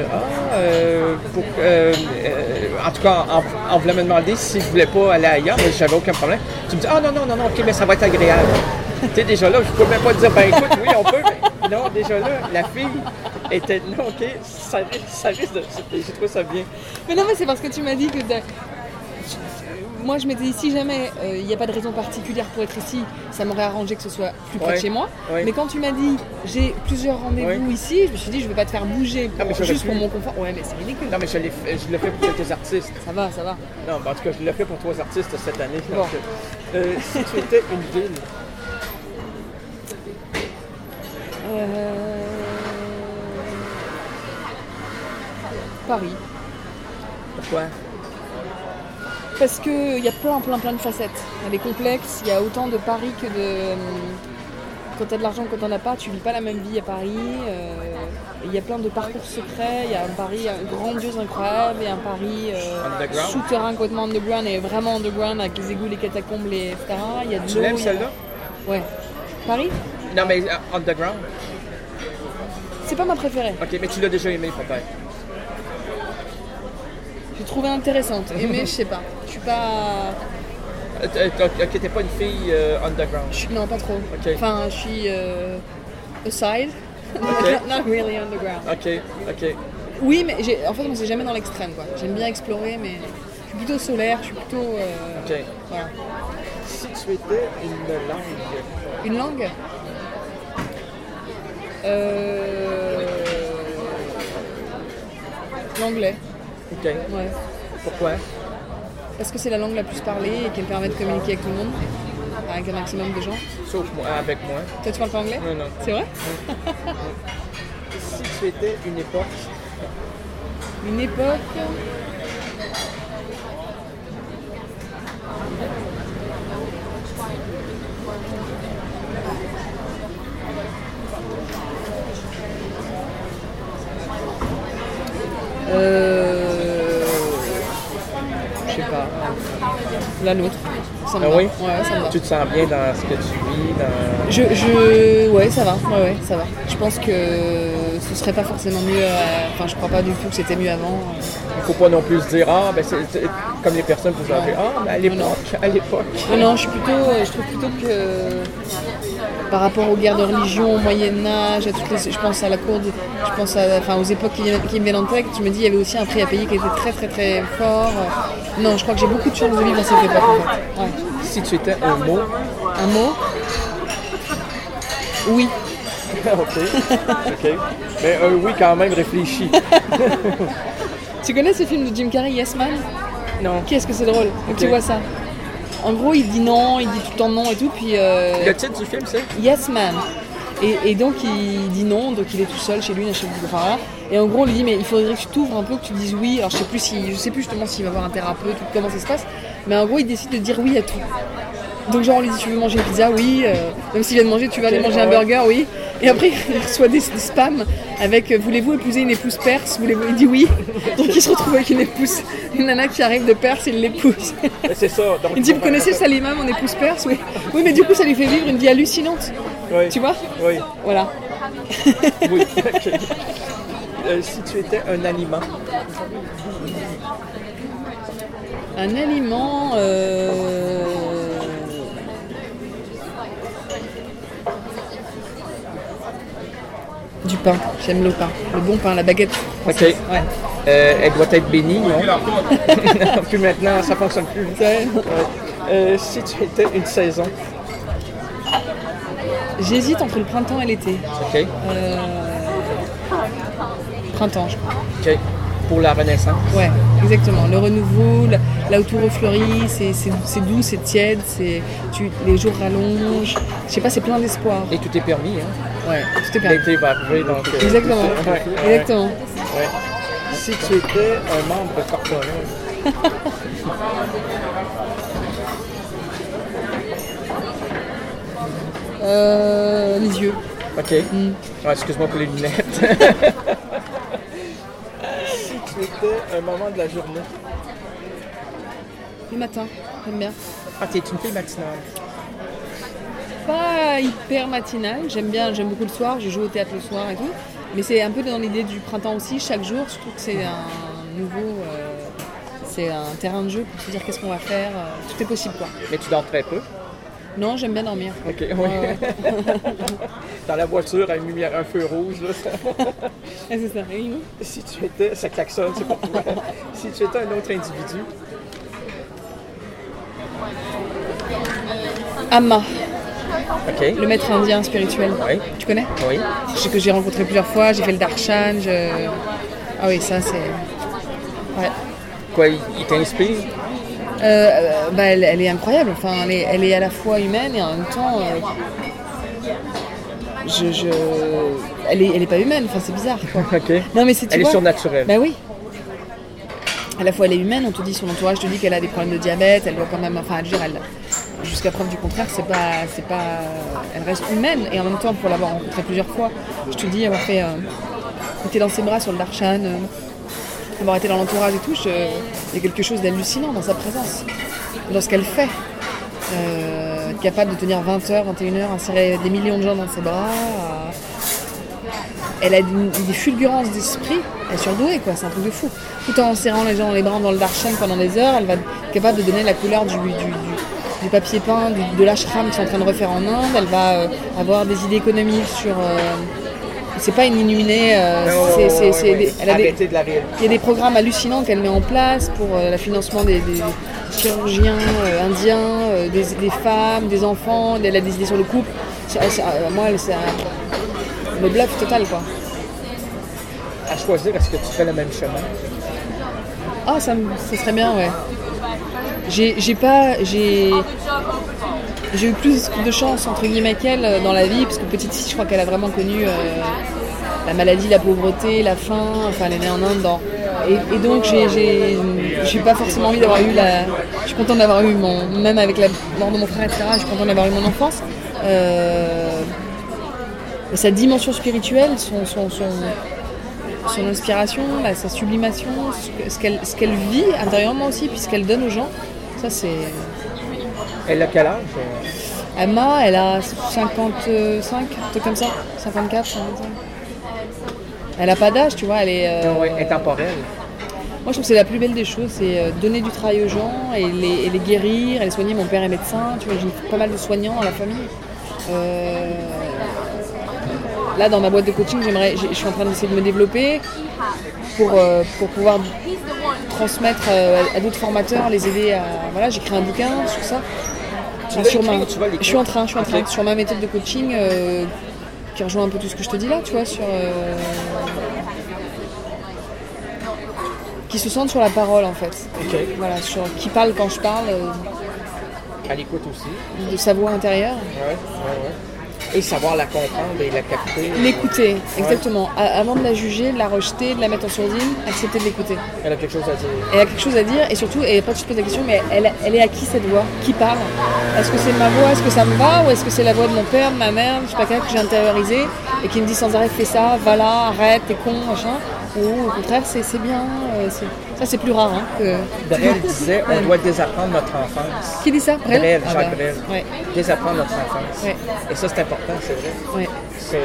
en tout cas, on voulait me demander si je voulais pas aller ailleurs, mais j'avais aucun problème. Tu me dis non, OK, mais ça va être agréable. Tu sais, déjà là, je ne peux même pas te dire, ben écoute, oui, on peut, mais non, déjà là, la fille était là, OK, ça risque de... J'ai trouvé ça bien. Mais non, mais c'est parce que tu m'as dit que... Moi, je m'étais dit, si jamais il n'y a pas de raison particulière pour être ici, ça m'aurait arrangé que ce soit plus près de chez moi. Ouais. Mais quand tu m'as dit, j'ai plusieurs rendez-vous ici, je me suis dit, je ne vais pas te faire bouger juste pour mon confort. Ouais, mais c'est ridicule. Non, mais je l'ai fait pour quelques artistes. Ça va. Non, en tout cas, je l'ai fait pour 3 artistes cette année. Bon. Donc, si tu étais une ville... Paris. Pourquoi? Parce qu'il y a plein de facettes. Elle est complexe, il y a autant de Paris que de... Quand tu as de l'argent, quand tu n'en as pas, tu vis pas la même vie à Paris. Il y a plein de parcours secrets, il y a un Paris grandiose, incroyable, il y a un Paris souterrain, complètement underground, et vraiment underground, avec les égouts, les catacombes, etc. Il y a de tu l'aimes celle-là? Ouais. Paris? Non, mais underground? C'est pas ma préférée. Ok, mais tu l'as déjà aimé peut-être? J'ai trouvé intéressante. Aimée, je sais pas. Je suis pas... Ok, t'es pas une fille underground? Non, pas trop. Okay. Enfin, je suis aside. Okay. Not really underground. Ok. Oui, mais en fait, moi, c'est jamais dans l'extrême, quoi. J'aime bien explorer, mais je suis plutôt solaire, je suis plutôt... Ok. Voilà. Si tu étais une langue... Une langue? L'anglais. Ok. Ouais. Pourquoi? Parce que c'est la langue la plus parlée et qu'elle permet de communiquer avec tout le monde, avec un maximum de gens. Sauf moi, avec moi. Toi, tu parles pas anglais? Non. C'est vrai? Si tu étais une époque... Une époque... Je sais pas. La nôtre. Ça me va. Oui? Ouais, ça me va. Tu te sens bien dans ce que tu vis? Ouais, ça va. Ouais, ça va. Je pense que ce serait pas forcément mieux. Enfin, je crois pas du tout que c'était mieux avant. Il faut pas non plus se dire, c'est comme les personnes vous avez, mais à l'époque. Non, je trouve plutôt que par rapport aux guerres de religion, au Moyen-Âge, je pense à la cour, aux époques qui me viennent en tête, je me dis il y avait aussi un prix à payer qui était très très très fort. Non, je crois que j'ai beaucoup de chance de vivre à cette époque en fait. Ouais. Si tu étais un mot. Un mot? Oui. ok. Mais oui quand même réfléchi. Tu connais ce film de Jim Carrey, Yes Man? Non. Qu'est-ce que c'est drôle, tu vois ça. En gros, il dit non, il dit tout le temps non et tout, puis... Le titre du film, c'est Yes Man. Et donc, il dit non, donc il est tout seul chez lui, voilà. Et en gros, on lui dit, mais il faudrait que tu t'ouvres un peu, que tu dises oui. Alors, je sais plus justement s'il va voir un thérapeute ou comment ça se passe, mais en gros, il décide de dire oui à tout. Donc genre on lui dit tu veux manger une pizza, oui, même s'il vient de manger, tu vas aller manger un burger, oui. Et après il reçoit des spams avec voulez-vous épouser une épouse perse, il dit oui. Donc il se retrouve avec une nana qui arrive de Perse, il l'épouse. C'est ça. Donc, il dit vous connaissez Salima, mon épouse perse, oui. Oui mais du coup ça lui fait vivre une vie hallucinante. Oui. Tu vois? Oui. Voilà. Oui, ok. Si tu étais un aliment. Un aliment. Du pain, j'aime le pain, le bon pain, la baguette. Ok. Ouais. Elle doit être bénie, non? Non, plus maintenant, ça fonctionne plus. Ouais. Si tu étais une saison. J'hésite entre le printemps et l'été. Ok. Printemps, je crois. Ok. Pour la renaissance. Ouais, exactement. Le renouveau, là où tout refleurit, c'est doux, c'est tiède, les jours rallongent. Je sais pas, c'est plein d'espoir. Et tout est permis, hein? Ouais, tout est permis. L'été va arriver, donc... Exactement. Exactement. Ouais. Si tu étais un membre corporel. Les yeux. Ok. Ouais, excuse-moi pour les lunettes. C'était un moment de la journée. Le matin, j'aime bien. Ah, t'es une fille matinale. Pas hyper matinale, j'aime beaucoup le soir, je joue au théâtre le soir et tout. Mais c'est un peu dans l'idée du printemps aussi, chaque jour, je trouve que c'est un nouveau... c'est un terrain de jeu pour se dire qu'est-ce qu'on va faire, tout est possible quoi. Mais tu dors très peu? Non, j'aime bien dormir. Ok, oui. Dans la voiture, avec une lumière, un feu rouge. Là, ça... c'est ça, oui. Si tu étais, ça klaxonne, c'est pour toi. Si tu étais un autre individu. Amma. Ok. Le maître indien spirituel. Oui. Tu connais? Oui. Que j'ai rencontré plusieurs fois, j'ai fait le darshan. Ah oui, ça c'est... Ouais. Quoi, il t'inspire? Elle est incroyable, enfin, elle est à la fois humaine et en même temps, elle est pas humaine, enfin c'est bizarre quoi. Ok. Non, mais elle est surnaturelle. Bah oui. À la fois elle est humaine, on te dit, son entourage te dit qu'elle a des problèmes de diabète, elle doit quand même, enfin jusqu'à preuve du contraire, c'est pas, elle reste humaine et en même temps pour l'avoir rencontrée plusieurs fois, je te dis avoir été dans ses bras sur le darshan. Avoir été dans l'entourage et tout, il y a quelque chose d'hallucinant dans sa présence, dans ce qu'elle fait. Capable de tenir 20h, 21h, à serrer des millions de gens dans ses bras. Elle a des fulgurances d'esprit, elle est surdouée, quoi, c'est un truc de fou. Tout en serrant les gens dans les bras dans le darshan pendant des heures, elle va être capable de donner la couleur du papier peint, de l'ashram qu'ils sont en train de refaire en Inde. Elle va avoir des idées économiques sur... c'est pas une illuminée, elle a de la réalité. Il y a des programmes hallucinants qu'elle met en place pour le financement des chirurgiens indiens, des femmes, des enfants, elle a des idées sur le couple. Moi, c'est le bluff total, quoi. À choisir, est-ce que tu fais le même chemin? Ah, ça serait bien, ouais. J'ai eu plus de chance entre guillemets qu'elle dans la vie, parce que petite fille, je crois qu'elle a vraiment connu la maladie, la pauvreté, la faim. Enfin, elle est née en Inde. Et donc, j'ai pas forcément envie d'avoir eu je suis contente d'avoir eu même avec la mort de mon frère, etc. Je suis contente d'avoir eu mon enfance. Sa dimension spirituelle, son inspiration, sa sublimation, ce qu'elle vit intérieurement aussi, puis ce qu'elle donne aux gens. Ça, c'est... Elle a quel âge? Amma, elle a 55, un truc comme ça, 54, 55. Elle n'a pas d'âge, tu vois, elle est... intemporelle. Moi, je trouve que c'est la plus belle des choses, c'est donner du travail aux gens et les guérir, et les soigner. Mon père est médecin, tu vois, j'ai pas mal de soignants dans la famille. Là, dans ma boîte de coaching, je suis en train d'essayer de me développer pour pouvoir transmettre à d'autres formateurs, les aider à... Voilà, j'ai écrit un bouquin sur ça. Je suis en train, sur ma méthode de coaching qui rejoint un peu tout ce que je te dis là, tu vois, sur... qui se sentent sur la parole en fait. Okay. Voilà, qui parle quand je parle. À l'écoute aussi. De sa voix intérieure. Ouais. Et savoir la comprendre et la capter. L'écouter, exactement. Avant de la juger, de la rejeter, de la mettre en sourdine, accepter de l'écouter. Elle a quelque chose à dire. Elle a quelque chose à dire et surtout, et pas tu te poses la question, mais elle est à qui cette voix? Qui parle? Est-ce que c'est ma voix? Est-ce que ça me va? Ou est-ce que c'est la voix de mon père, de ma mère, je sais pas quelqu'un que j'ai intériorisé et qui me dit sans arrêt fais ça, va là, arrête, t'es con, machin. Ou au contraire, c'est bien. Ça, c'est plus rare. Hein, Brel disait on doit désapprendre notre enfance. Qui dit ça? Brel, Jacques Brel. Ouais. Désapprendre notre enfance. Ouais. Et ça, c'est important, c'est vrai. Ouais.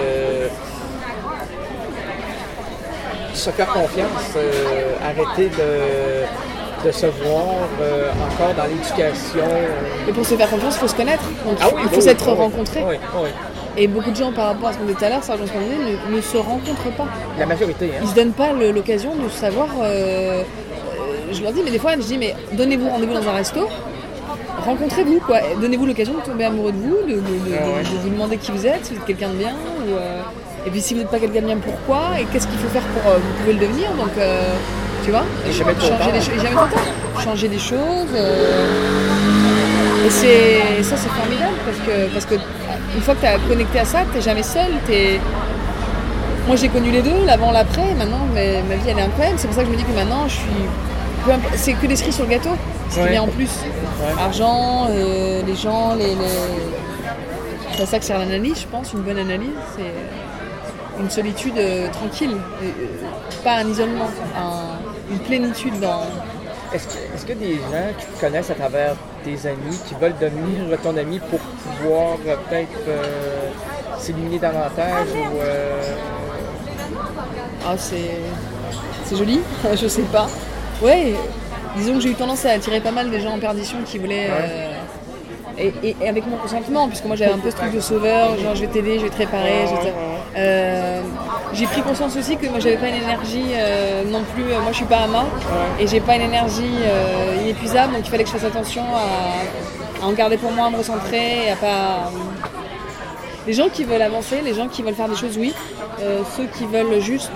Se faire confiance, arrêter de se voir encore dans l'éducation. Et pour se faire confiance, il faut se connaître. Donc il faut s'être rencontré. Oui. Et beaucoup de gens, par rapport à ce qu'on disait tout à l'heure, ne se rencontrent pas. La majorité. Hein. Ils ne se donnent pas l'occasion de savoir. Je leur dis, mais des fois, je dis, mais donnez-vous rendez-vous dans un resto, rencontrez-vous, quoi. Donnez-vous l'occasion de tomber amoureux de vous, de vous demander qui vous êtes, si vous êtes quelqu'un de bien. Et puis si vous n'êtes pas quelqu'un de bien, pourquoi? Et qu'est-ce qu'il faut faire pour vous pouvez le devenir? Donc, tu vois, jamais trop tard. Changer des choses. Et ça, c'est formidable parce que une fois que tu as connecté à ça, tu n'es jamais seul. Moi, j'ai connu les deux, l'avant, l'après. Maintenant, ma vie, elle est incroyable. C'est pour ça que je me dis que maintenant, c'est que des cerises sur le gâteau. Ce qui vient en plus. Ouais. Argent, les gens, c'est à ça que sert l'analyse, je pense. Une bonne analyse, c'est une solitude tranquille. Pas un isolement, une plénitude dans... Est-ce que des gens qui te connaissent à travers tes amis, qui veulent devenir ton ami pour pouvoir peut-être s'éliminer davantage ou... Ah, c'est joli, je sais pas. Ouais, disons que j'ai eu tendance à attirer pas mal des gens en perdition qui voulaient... Et avec mon consentement, puisque moi j'avais un peu ce truc de sauveur, genre je vais t'aider, je vais te réparer. J'ai pris conscience aussi que moi j'avais pas une énergie non plus, moi je suis pas Ama, et j'ai pas une énergie inépuisable, donc il fallait que je fasse attention à en garder pour moi, à me recentrer, et à pas... Les gens qui veulent avancer, les gens qui veulent faire des choses, oui. Ceux qui veulent juste...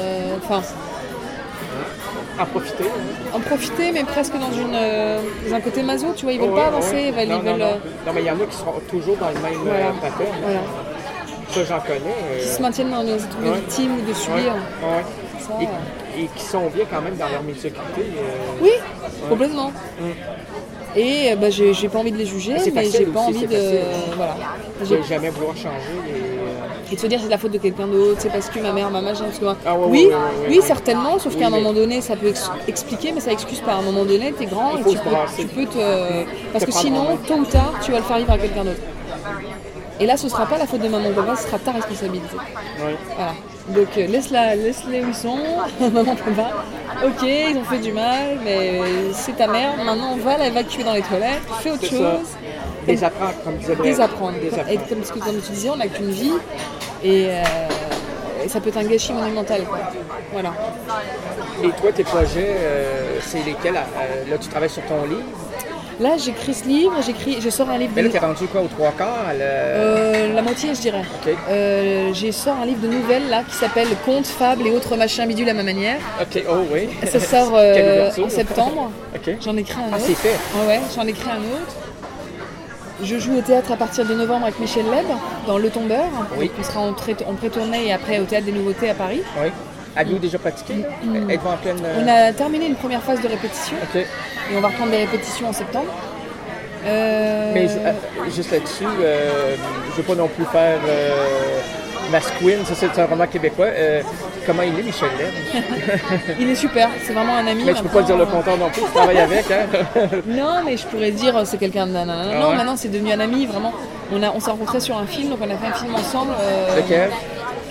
En profiter, mais presque dans un côté maso, tu vois, ils veulent pas avancer, Non, mais il y en a qui sont toujours dans le même pattern. Voilà. Ça, j'en connais. Qui se maintiennent dans les trucs de victime ou de subir. Et qui sont bien quand même dans leur médiocrité. Oui, complètement. Et j'ai pas envie de les juger, mais j'ai pas envie de... Voilà. J'ai jamais vouloir changer. Et de se dire c'est de la faute de quelqu'un d'autre, c'est parce que ma mère, parce que moi... Oui, certainement, sauf qu'à un moment donné, ça peut expliquer, mais ça excuse pas. À un moment donné, t'es grand et tu peux te... Parce que sinon, tôt ou tard, tu vas le faire vivre à quelqu'un d'autre. Et là, ce sera pas la faute de maman ou papa, ce sera ta responsabilité. Voilà. Donc laisse-les où ils sont, maman, papa. Ok, ils ont fait du mal, mais c'est ta mère, maintenant on va l'évacuer dans les toilettes, fais autre chose. Désapprendre, comme disait Brel. Désapprendre. Et comme tu disais, on n'a qu'une vie et ça peut être un gâchis monumental, quoi. Voilà. Et toi, tes projets, c'est lesquels? Là, tu travailles sur ton livre? Là, j'écris ce livre, je sors un livre... Mais là, t'es rendu quoi, aux 3/4? La moitié, je dirais. Okay. Je sors un livre de nouvelles, là, qui s'appelle Contes, fables et autres machins bidules à ma manière. Ok, oh oui. Ça sort en septembre. Okay. J'en écris un autre. Ah, c'est fait? Ouais, j'en écris un autre. Je joue au théâtre à partir de novembre avec Michel Leb, dans Le Tombeur. Oui. On sera en pré-tournée et après au Théâtre des Nouveautés à Paris. Oui. Avez-vous déjà pratiqué? Êtes-vous en pleine... On a terminé une première phase de répétition. Ok. Et on va reprendre des répétitions en septembre. Mais juste là-dessus, je ne veux pas non plus faire masquine, ça c'est un roman québécois. Comment il est, Michel Leb? Il est super, c'est vraiment un ami. Mais tu peux pas dire le contraire non plus, tu travailles avec, hein? Non, mais je pourrais dire c'est quelqu'un de... Non, maintenant c'est devenu un ami, vraiment. On s'est rencontrés sur un film, donc on a fait un film ensemble. Lequel?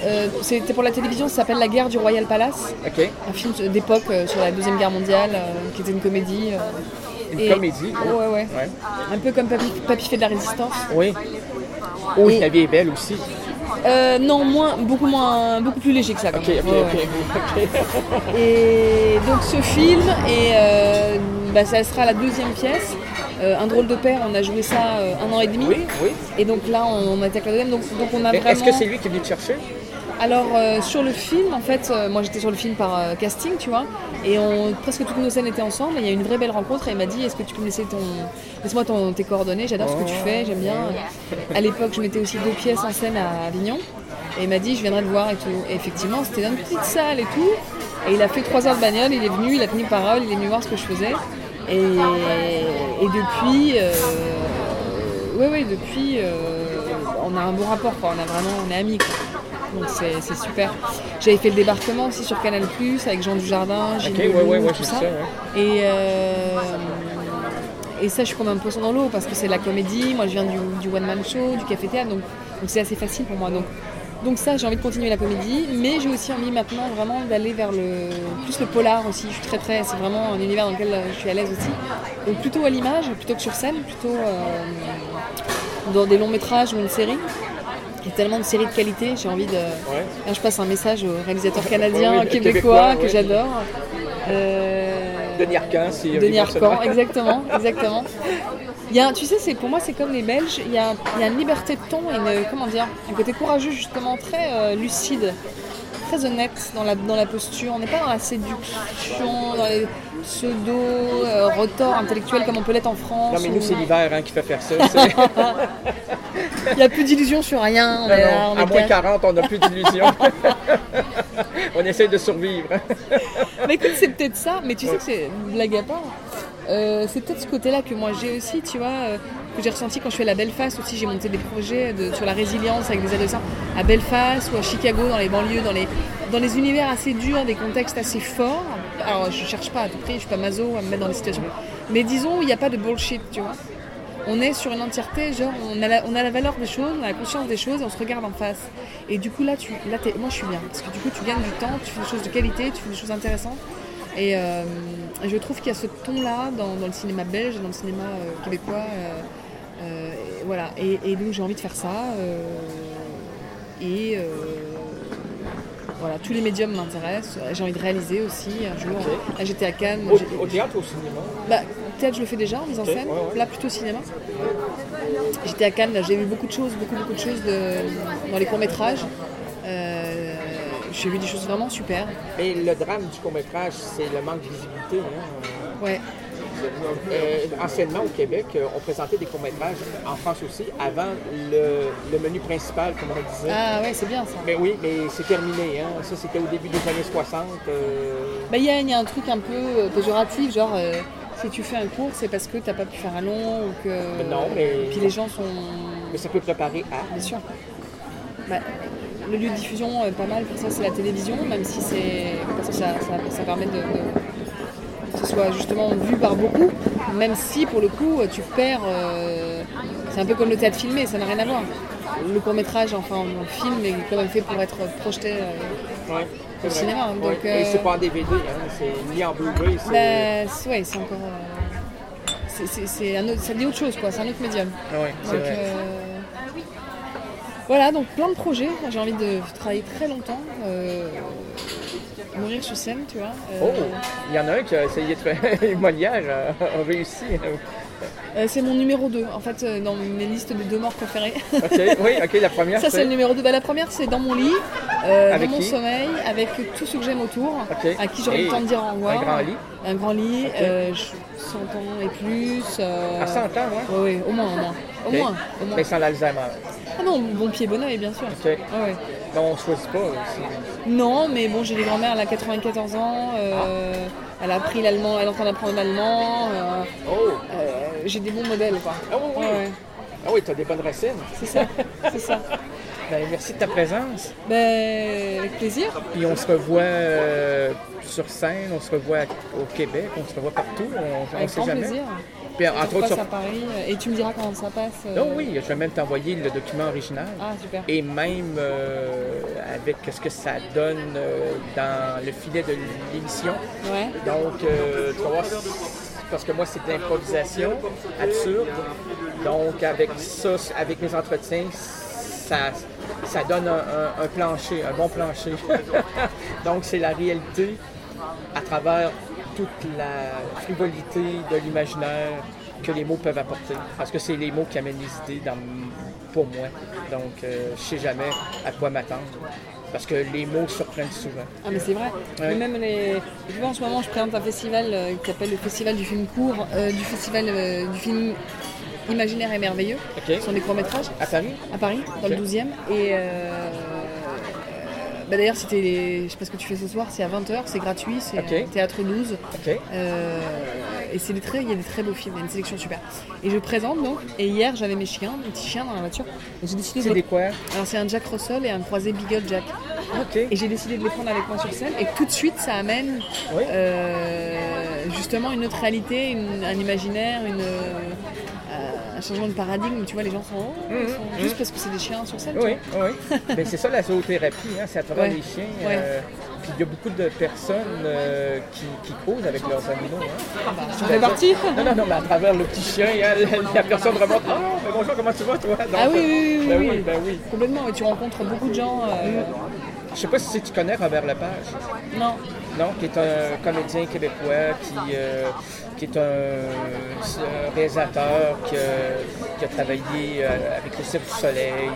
C'était pour la télévision, ça s'appelle La guerre du Royal Palace. OK. Un film d'époque sur la Deuxième Guerre mondiale, qui était une comédie. Une comédie. Ouais. Un peu comme Papy fait de la résistance. Oui. Oh, La vie est belle aussi. Non, beaucoup plus léger que ça. OK. Et donc ce film, ça sera la deuxième pièce. Un drôle de père, on a joué ça 1 an et demi. Oui. Et donc là, on a été avec la deuxième. Donc on a vraiment... Est-ce que c'est lui qui est venu te chercher? Alors sur le film, en fait, moi j'étais sur le film par casting, tu vois, et presque toutes nos scènes étaient ensemble. Et il y a eu une vraie belle rencontre. Et il m'a dit, est-ce que tu peux me laisse-moi tes coordonnées. J'adore ce que tu fais, j'aime bien. À l'époque, je mettais aussi 2 pièces en scène à Avignon. Et il m'a dit, je viendrai te voir et tout. Et effectivement, c'était dans une petite salle et tout. Et il a fait 3 heures de bagnole. Il est venu, il a tenu parole, il est venu voir ce que je faisais. Et depuis, on a un bon rapport, quoi. On est amis, quoi. Donc c'est super. J'avais fait le débarquement aussi sur Canal+, avec Jean Dujardin, Gilles Leloup, tout ça. Ouais. Et ça, je suis comme un poisson dans l'eau parce que c'est de la comédie. Moi, je viens du one-man show, du café-théâtre, donc c'est assez facile pour moi. Donc ça, j'ai envie de continuer la comédie, mais j'ai aussi envie maintenant vraiment d'aller vers plus le polar aussi. Je suis très, c'est vraiment un univers dans lequel je suis à l'aise aussi. Donc plutôt à l'image, plutôt que sur scène, plutôt dans des longs métrages ou une série. Il y a tellement de séries de qualité, j'ai envie de... Ouais. Là, je passe un message aux réalisateurs canadiens, québécois, que j'adore. Denis Arcand, si... Denis Arcand, exactement. Tu sais, pour moi, c'est comme les Belges, il y a une liberté de ton et un côté courageux, justement, très lucide, très honnête dans la posture. On n'est pas dans la séduction, dans les pseudo-retors intellectuels comme on peut l'être en France. Non, mais nous, c'est l'hiver qui fait faire ça. Il n'y a plus d'illusions sur rien. À moins 40, on n'a plus d'illusions. On essaie de survivre. Mais écoute, c'est peut-être ça, mais tu sais que c'est blague à part. C'est peut-être ce côté-là que moi j'ai aussi, tu vois, que j'ai ressenti quand je suis allée à Belfast aussi. J'ai monté des projets sur la résilience avec des adolescents à Belfast ou à Chicago, dans les banlieues, dans les univers assez durs, des contextes assez forts. Alors je cherche pas à tout prix, je suis pas maso à me mettre dans les situations. Mais disons, il n'y a pas de bullshit, tu vois. On est sur une entièreté, genre on a la valeur des choses, on a la conscience des choses et on se regarde en face. Et du coup moi je suis bien, parce que du coup tu gagnes du temps, tu fais des choses de qualité, tu fais des choses intéressantes. Et je trouve qu'il y a ce ton-là dans le cinéma belge, dans le cinéma québécois. Voilà. Et donc j'ai envie de faire ça. Voilà, tous les médiums m'intéressent. J'ai envie de réaliser aussi un jour. Okay. Là, j'étais à Cannes. Au théâtre ou au cinéma? Théâtre, je le fais déjà en mise en scène. Ouais. Là, plutôt cinéma. J'étais à Cannes, là, j'ai vu beaucoup de choses dans les courts-métrages. J'ai vu des choses vraiment super. Mais le drame du court-métrage, c'est le manque de visibilité. Hein? Ouais. Anciennement au Québec, on présentait des courts-métrages, en France aussi, avant le menu principal, comme on disait. Ah ouais, c'est bien ça. Mais oui, mais c'est terminé. Hein? Ça, c'était au début des années 60. Il y a un truc un peu péjoratif, genre si tu fais un cours, c'est parce que tu n'as pas pu faire un long ou que... Non, mais... Et puis les gens sont... Mais ça peut préparer à... Bien sûr. Le lieu de diffusion, pas mal pour ça, c'est la télévision, même si ça permet que ce soit justement vu par beaucoup, même si pour le coup tu perds, c'est un peu comme le théâtre filmé, ça n'a rien à voir. Le court-métrage, enfin le film est quand même fait pour être projeté au cinéma. Ouais. Donc, et c'est pas en DVD, hein, c'est ni en Blu-ray. C'est encore... ça dit autre chose, quoi, c'est un autre médium. Ouais, c'est vrai. Voilà, donc plein de projets. J'ai envie de travailler très longtemps, mourir sur scène, tu vois. Il y en a un qui a essayé de faire Molière, a réussi. C'est mon numéro 2, en fait, dans mes listes de 2 morts préférées. Ok, la première. Ça, c'est le numéro 2. La première, c'est dans mon lit, dans mon sommeil, avec tous ceux que j'aime autour, à qui j'aurai le temps de dire au revoir. Un grand lit, 100 ans et plus. À 100 ans, ouais? Oui, au moins. Mais sans l'Alzheimer. Ah non, bon pied, bon oeil, bien sûr. Okay. Ah ouais. Non, on ne choisit pas aussi. Non, mais bon, j'ai des grand-mères, elle a 94 ans, elle a appris l'allemand, elle est en train d'apprendre l'allemand. J'ai des bons modèles, quoi. Ah oui, ouais. Ah oui, tu as des bonnes racines. C'est ça. Merci de ta présence. Avec plaisir. Puis on se revoit sur scène, on se revoit au Québec, on se revoit partout, on ne sait jamais. Avec grand plaisir. Puis, Ça entre autres, passe sur... à Paris. Et tu me diras comment ça passe. Non, oui, je vais même t'envoyer le document original. Ah, super. Et même avec ce que ça donne dans le filet de l'émission. Ouais. Donc, tu vas voir, parce que moi, c'est de l'improvisation absurde. Donc, avec ça, avec mes entretiens, ça donne un plancher, un bon plancher. Donc, c'est la réalité à travers toute la frivolité de l'imaginaire que les mots peuvent apporter. Parce que c'est les mots qui amènent les idées pour moi. Donc, je sais jamais à quoi m'attendre. Parce que les mots surprennent souvent. Ah, mais c'est vrai. Ouais. Mais même tu vois, en ce moment, je présente un festival qui s'appelle le Festival du film court, du Festival du film imaginaire et merveilleux. OK. Ce sont des courts-métrages. À Paris? À Paris, dans le 12e. Et d'ailleurs, je sais pas ce que tu fais ce soir, c'est à 20h, c'est gratuit, c'est OK. Théâtre 12. OK. Et il y a des très beaux films, il y a une sélection super. Et je présente donc, et hier j'avais mes petits chiens dans la voiture. Et j'ai décidé C'est des quoi? Alors c'est un Jack Russell et un croisé Beagle Jack. OK. Et j'ai décidé de les prendre avec moi sur scène. Et tout de suite ça amène Oui. justement une autre réalité, un imaginaire, un changement de paradigme. Tu vois, les gens sont, juste parce que c'est des chiens sur scène. Oui, oui. Mais c'est ça la zoothérapie, hein, c'est à travers Ouais. les chiens. Ouais. Puis il y a beaucoup de personnes qui causent avec leurs animaux. Hein. Tu fais partie. Non, mais à travers le petit chien, hein, la personne remonte. Ah, mais bonjour, comment tu vas, toi? Donc, Ah oui, ben oui. oui, ben oui. Complètement, et tu rencontres beaucoup de gens. Je sais pas si tu connais Robert Lepage. Non. Non, qui est un comédien québécois, qui est un réalisateur qui a travaillé avec le Cirque du Soleil,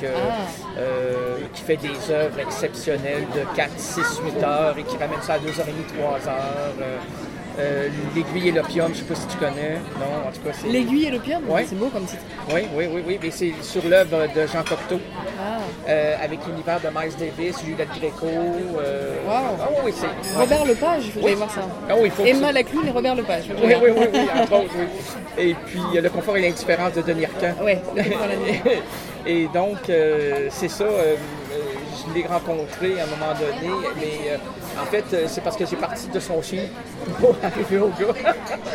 qui fait des œuvres exceptionnelles de 4, 6, 8 heures et qui ramène ça à 2h30, 3 heures. L'aiguille et l'opium, je ne sais pas si tu connais. Non, en tout cas, c'est... L'aiguille et l'opium, Ouais. c'est beau comme titre. Oui. Mais c'est sur l'œuvre de Jean Cocteau. Ah. Avec l'univers de Miles Davis, Juliette Gréco. Wow. Ah oui, c'est... Robert Lepage, il faut que j'aille Oui. voir ça. Ah oui, il faut que Emma Laclune et Robert Lepage. Oui, entre autres, oui. Et puis, le confort et l'indifférence de Denis Arcand. Ouais, le confort et l'indifférence. Et donc, c'est ça, je l'ai rencontré à un moment donné, mais en fait, c'est parce que j'ai parti de son chien pour arriver au gars.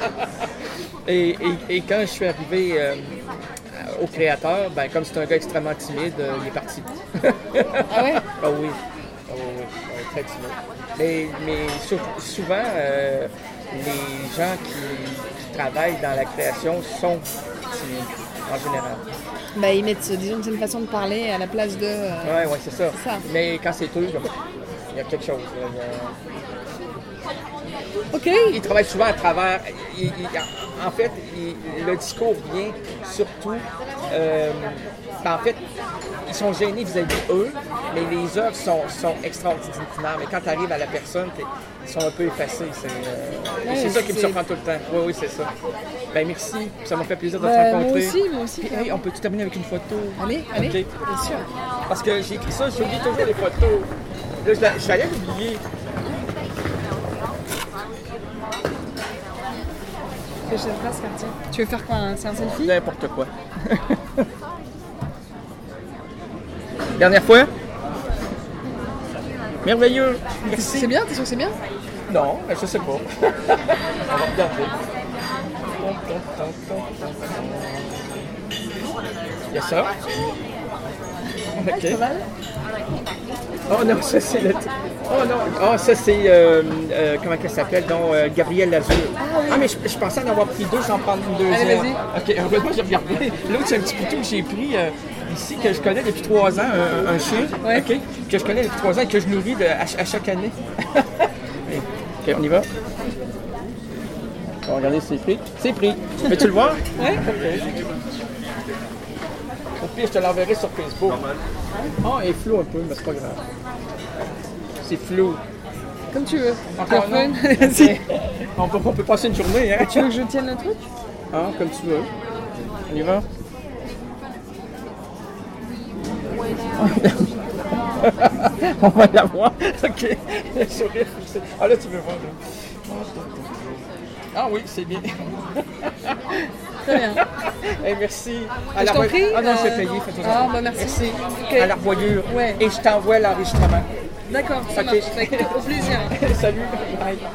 et quand je suis arrivé au créateur, ben, comme c'est un gars extrêmement timide, il est parti. Ah ouais? Ah oui. Très timide. Mais souvent, les gens qui travaillent dans la création sont timides, en général. Bah, ils mettent, disons que c'est une façon de parler à la place de... Oui, c'est ça. C'est ça. Mais quand c'est eux, il y a quelque chose. Ok. Ils travaillent souvent à travers... en fait, le discours vient surtout... en fait, ils sont gênés vis-à-vis d'eux, mais les œuvres sont extraordinaires. Mais quand tu arrives à la personne, ils sont un peu effacés. C'est ça qui me surprend tout le temps. Oui, c'est ça. Ben merci. Ça m'a fait plaisir de te rencontrer. Moi aussi. Puis, hey, on peut-tu terminer avec une photo? Allez, OK. bien sûr. Parce que j'ai écrit ça, j'oublie toujours les photos. Là, je vais l'oublier. Que je te fasse, Cartier. Tu veux faire quoi? C'est un selfie? N'importe quoi. Dernière fois? Merveilleux. Merci. C'est bien? T'es sûr que c'est bien? Non, mais je sais pas. On va regarder. Il y a ça. OK. Pas mal. Oh non, ça c'est le... Oh non, ça c'est... comment elle s'appelle? Donc, Gabrielle Lazur. Ah, mais je pensais en avoir pris deux sans prendre une deuxième. Allez, OK, heureusement j'ai regardé. L'autre, c'est un petit pitou que j'ai pris ici, que je connais depuis 3 ans, un chien. Ouais. OK, que je connais depuis 3 ans et que je nourris à chaque année. OK, on y va. On va regarder si c'est pris. C'est pris. Veux-tu le voir? Ouais. OK. Au pire, je te l'enverrai sur Facebook. Oh, il est flou un peu, mais c'est pas grave. C'est flou. Comme tu veux. Encore Fun. non? Si. On peut passer une journée, hein? Tu veux que je tienne le truc? Ah, comme tu veux. On y va? On va la voir. OK. Le sourire fixé. Ah, là, tu veux voir. Là. Ah oui, c'est bien. Très bien. Hey, merci. Je t'en prie. Ah non, c'est payé. Fais-toi ça. Ah, bah merci. Ok. À la revoyure. Ouais. Et je t'envoie l'enregistrement. D'accord, ça OK. marche. Au plaisir. Salut. Bye.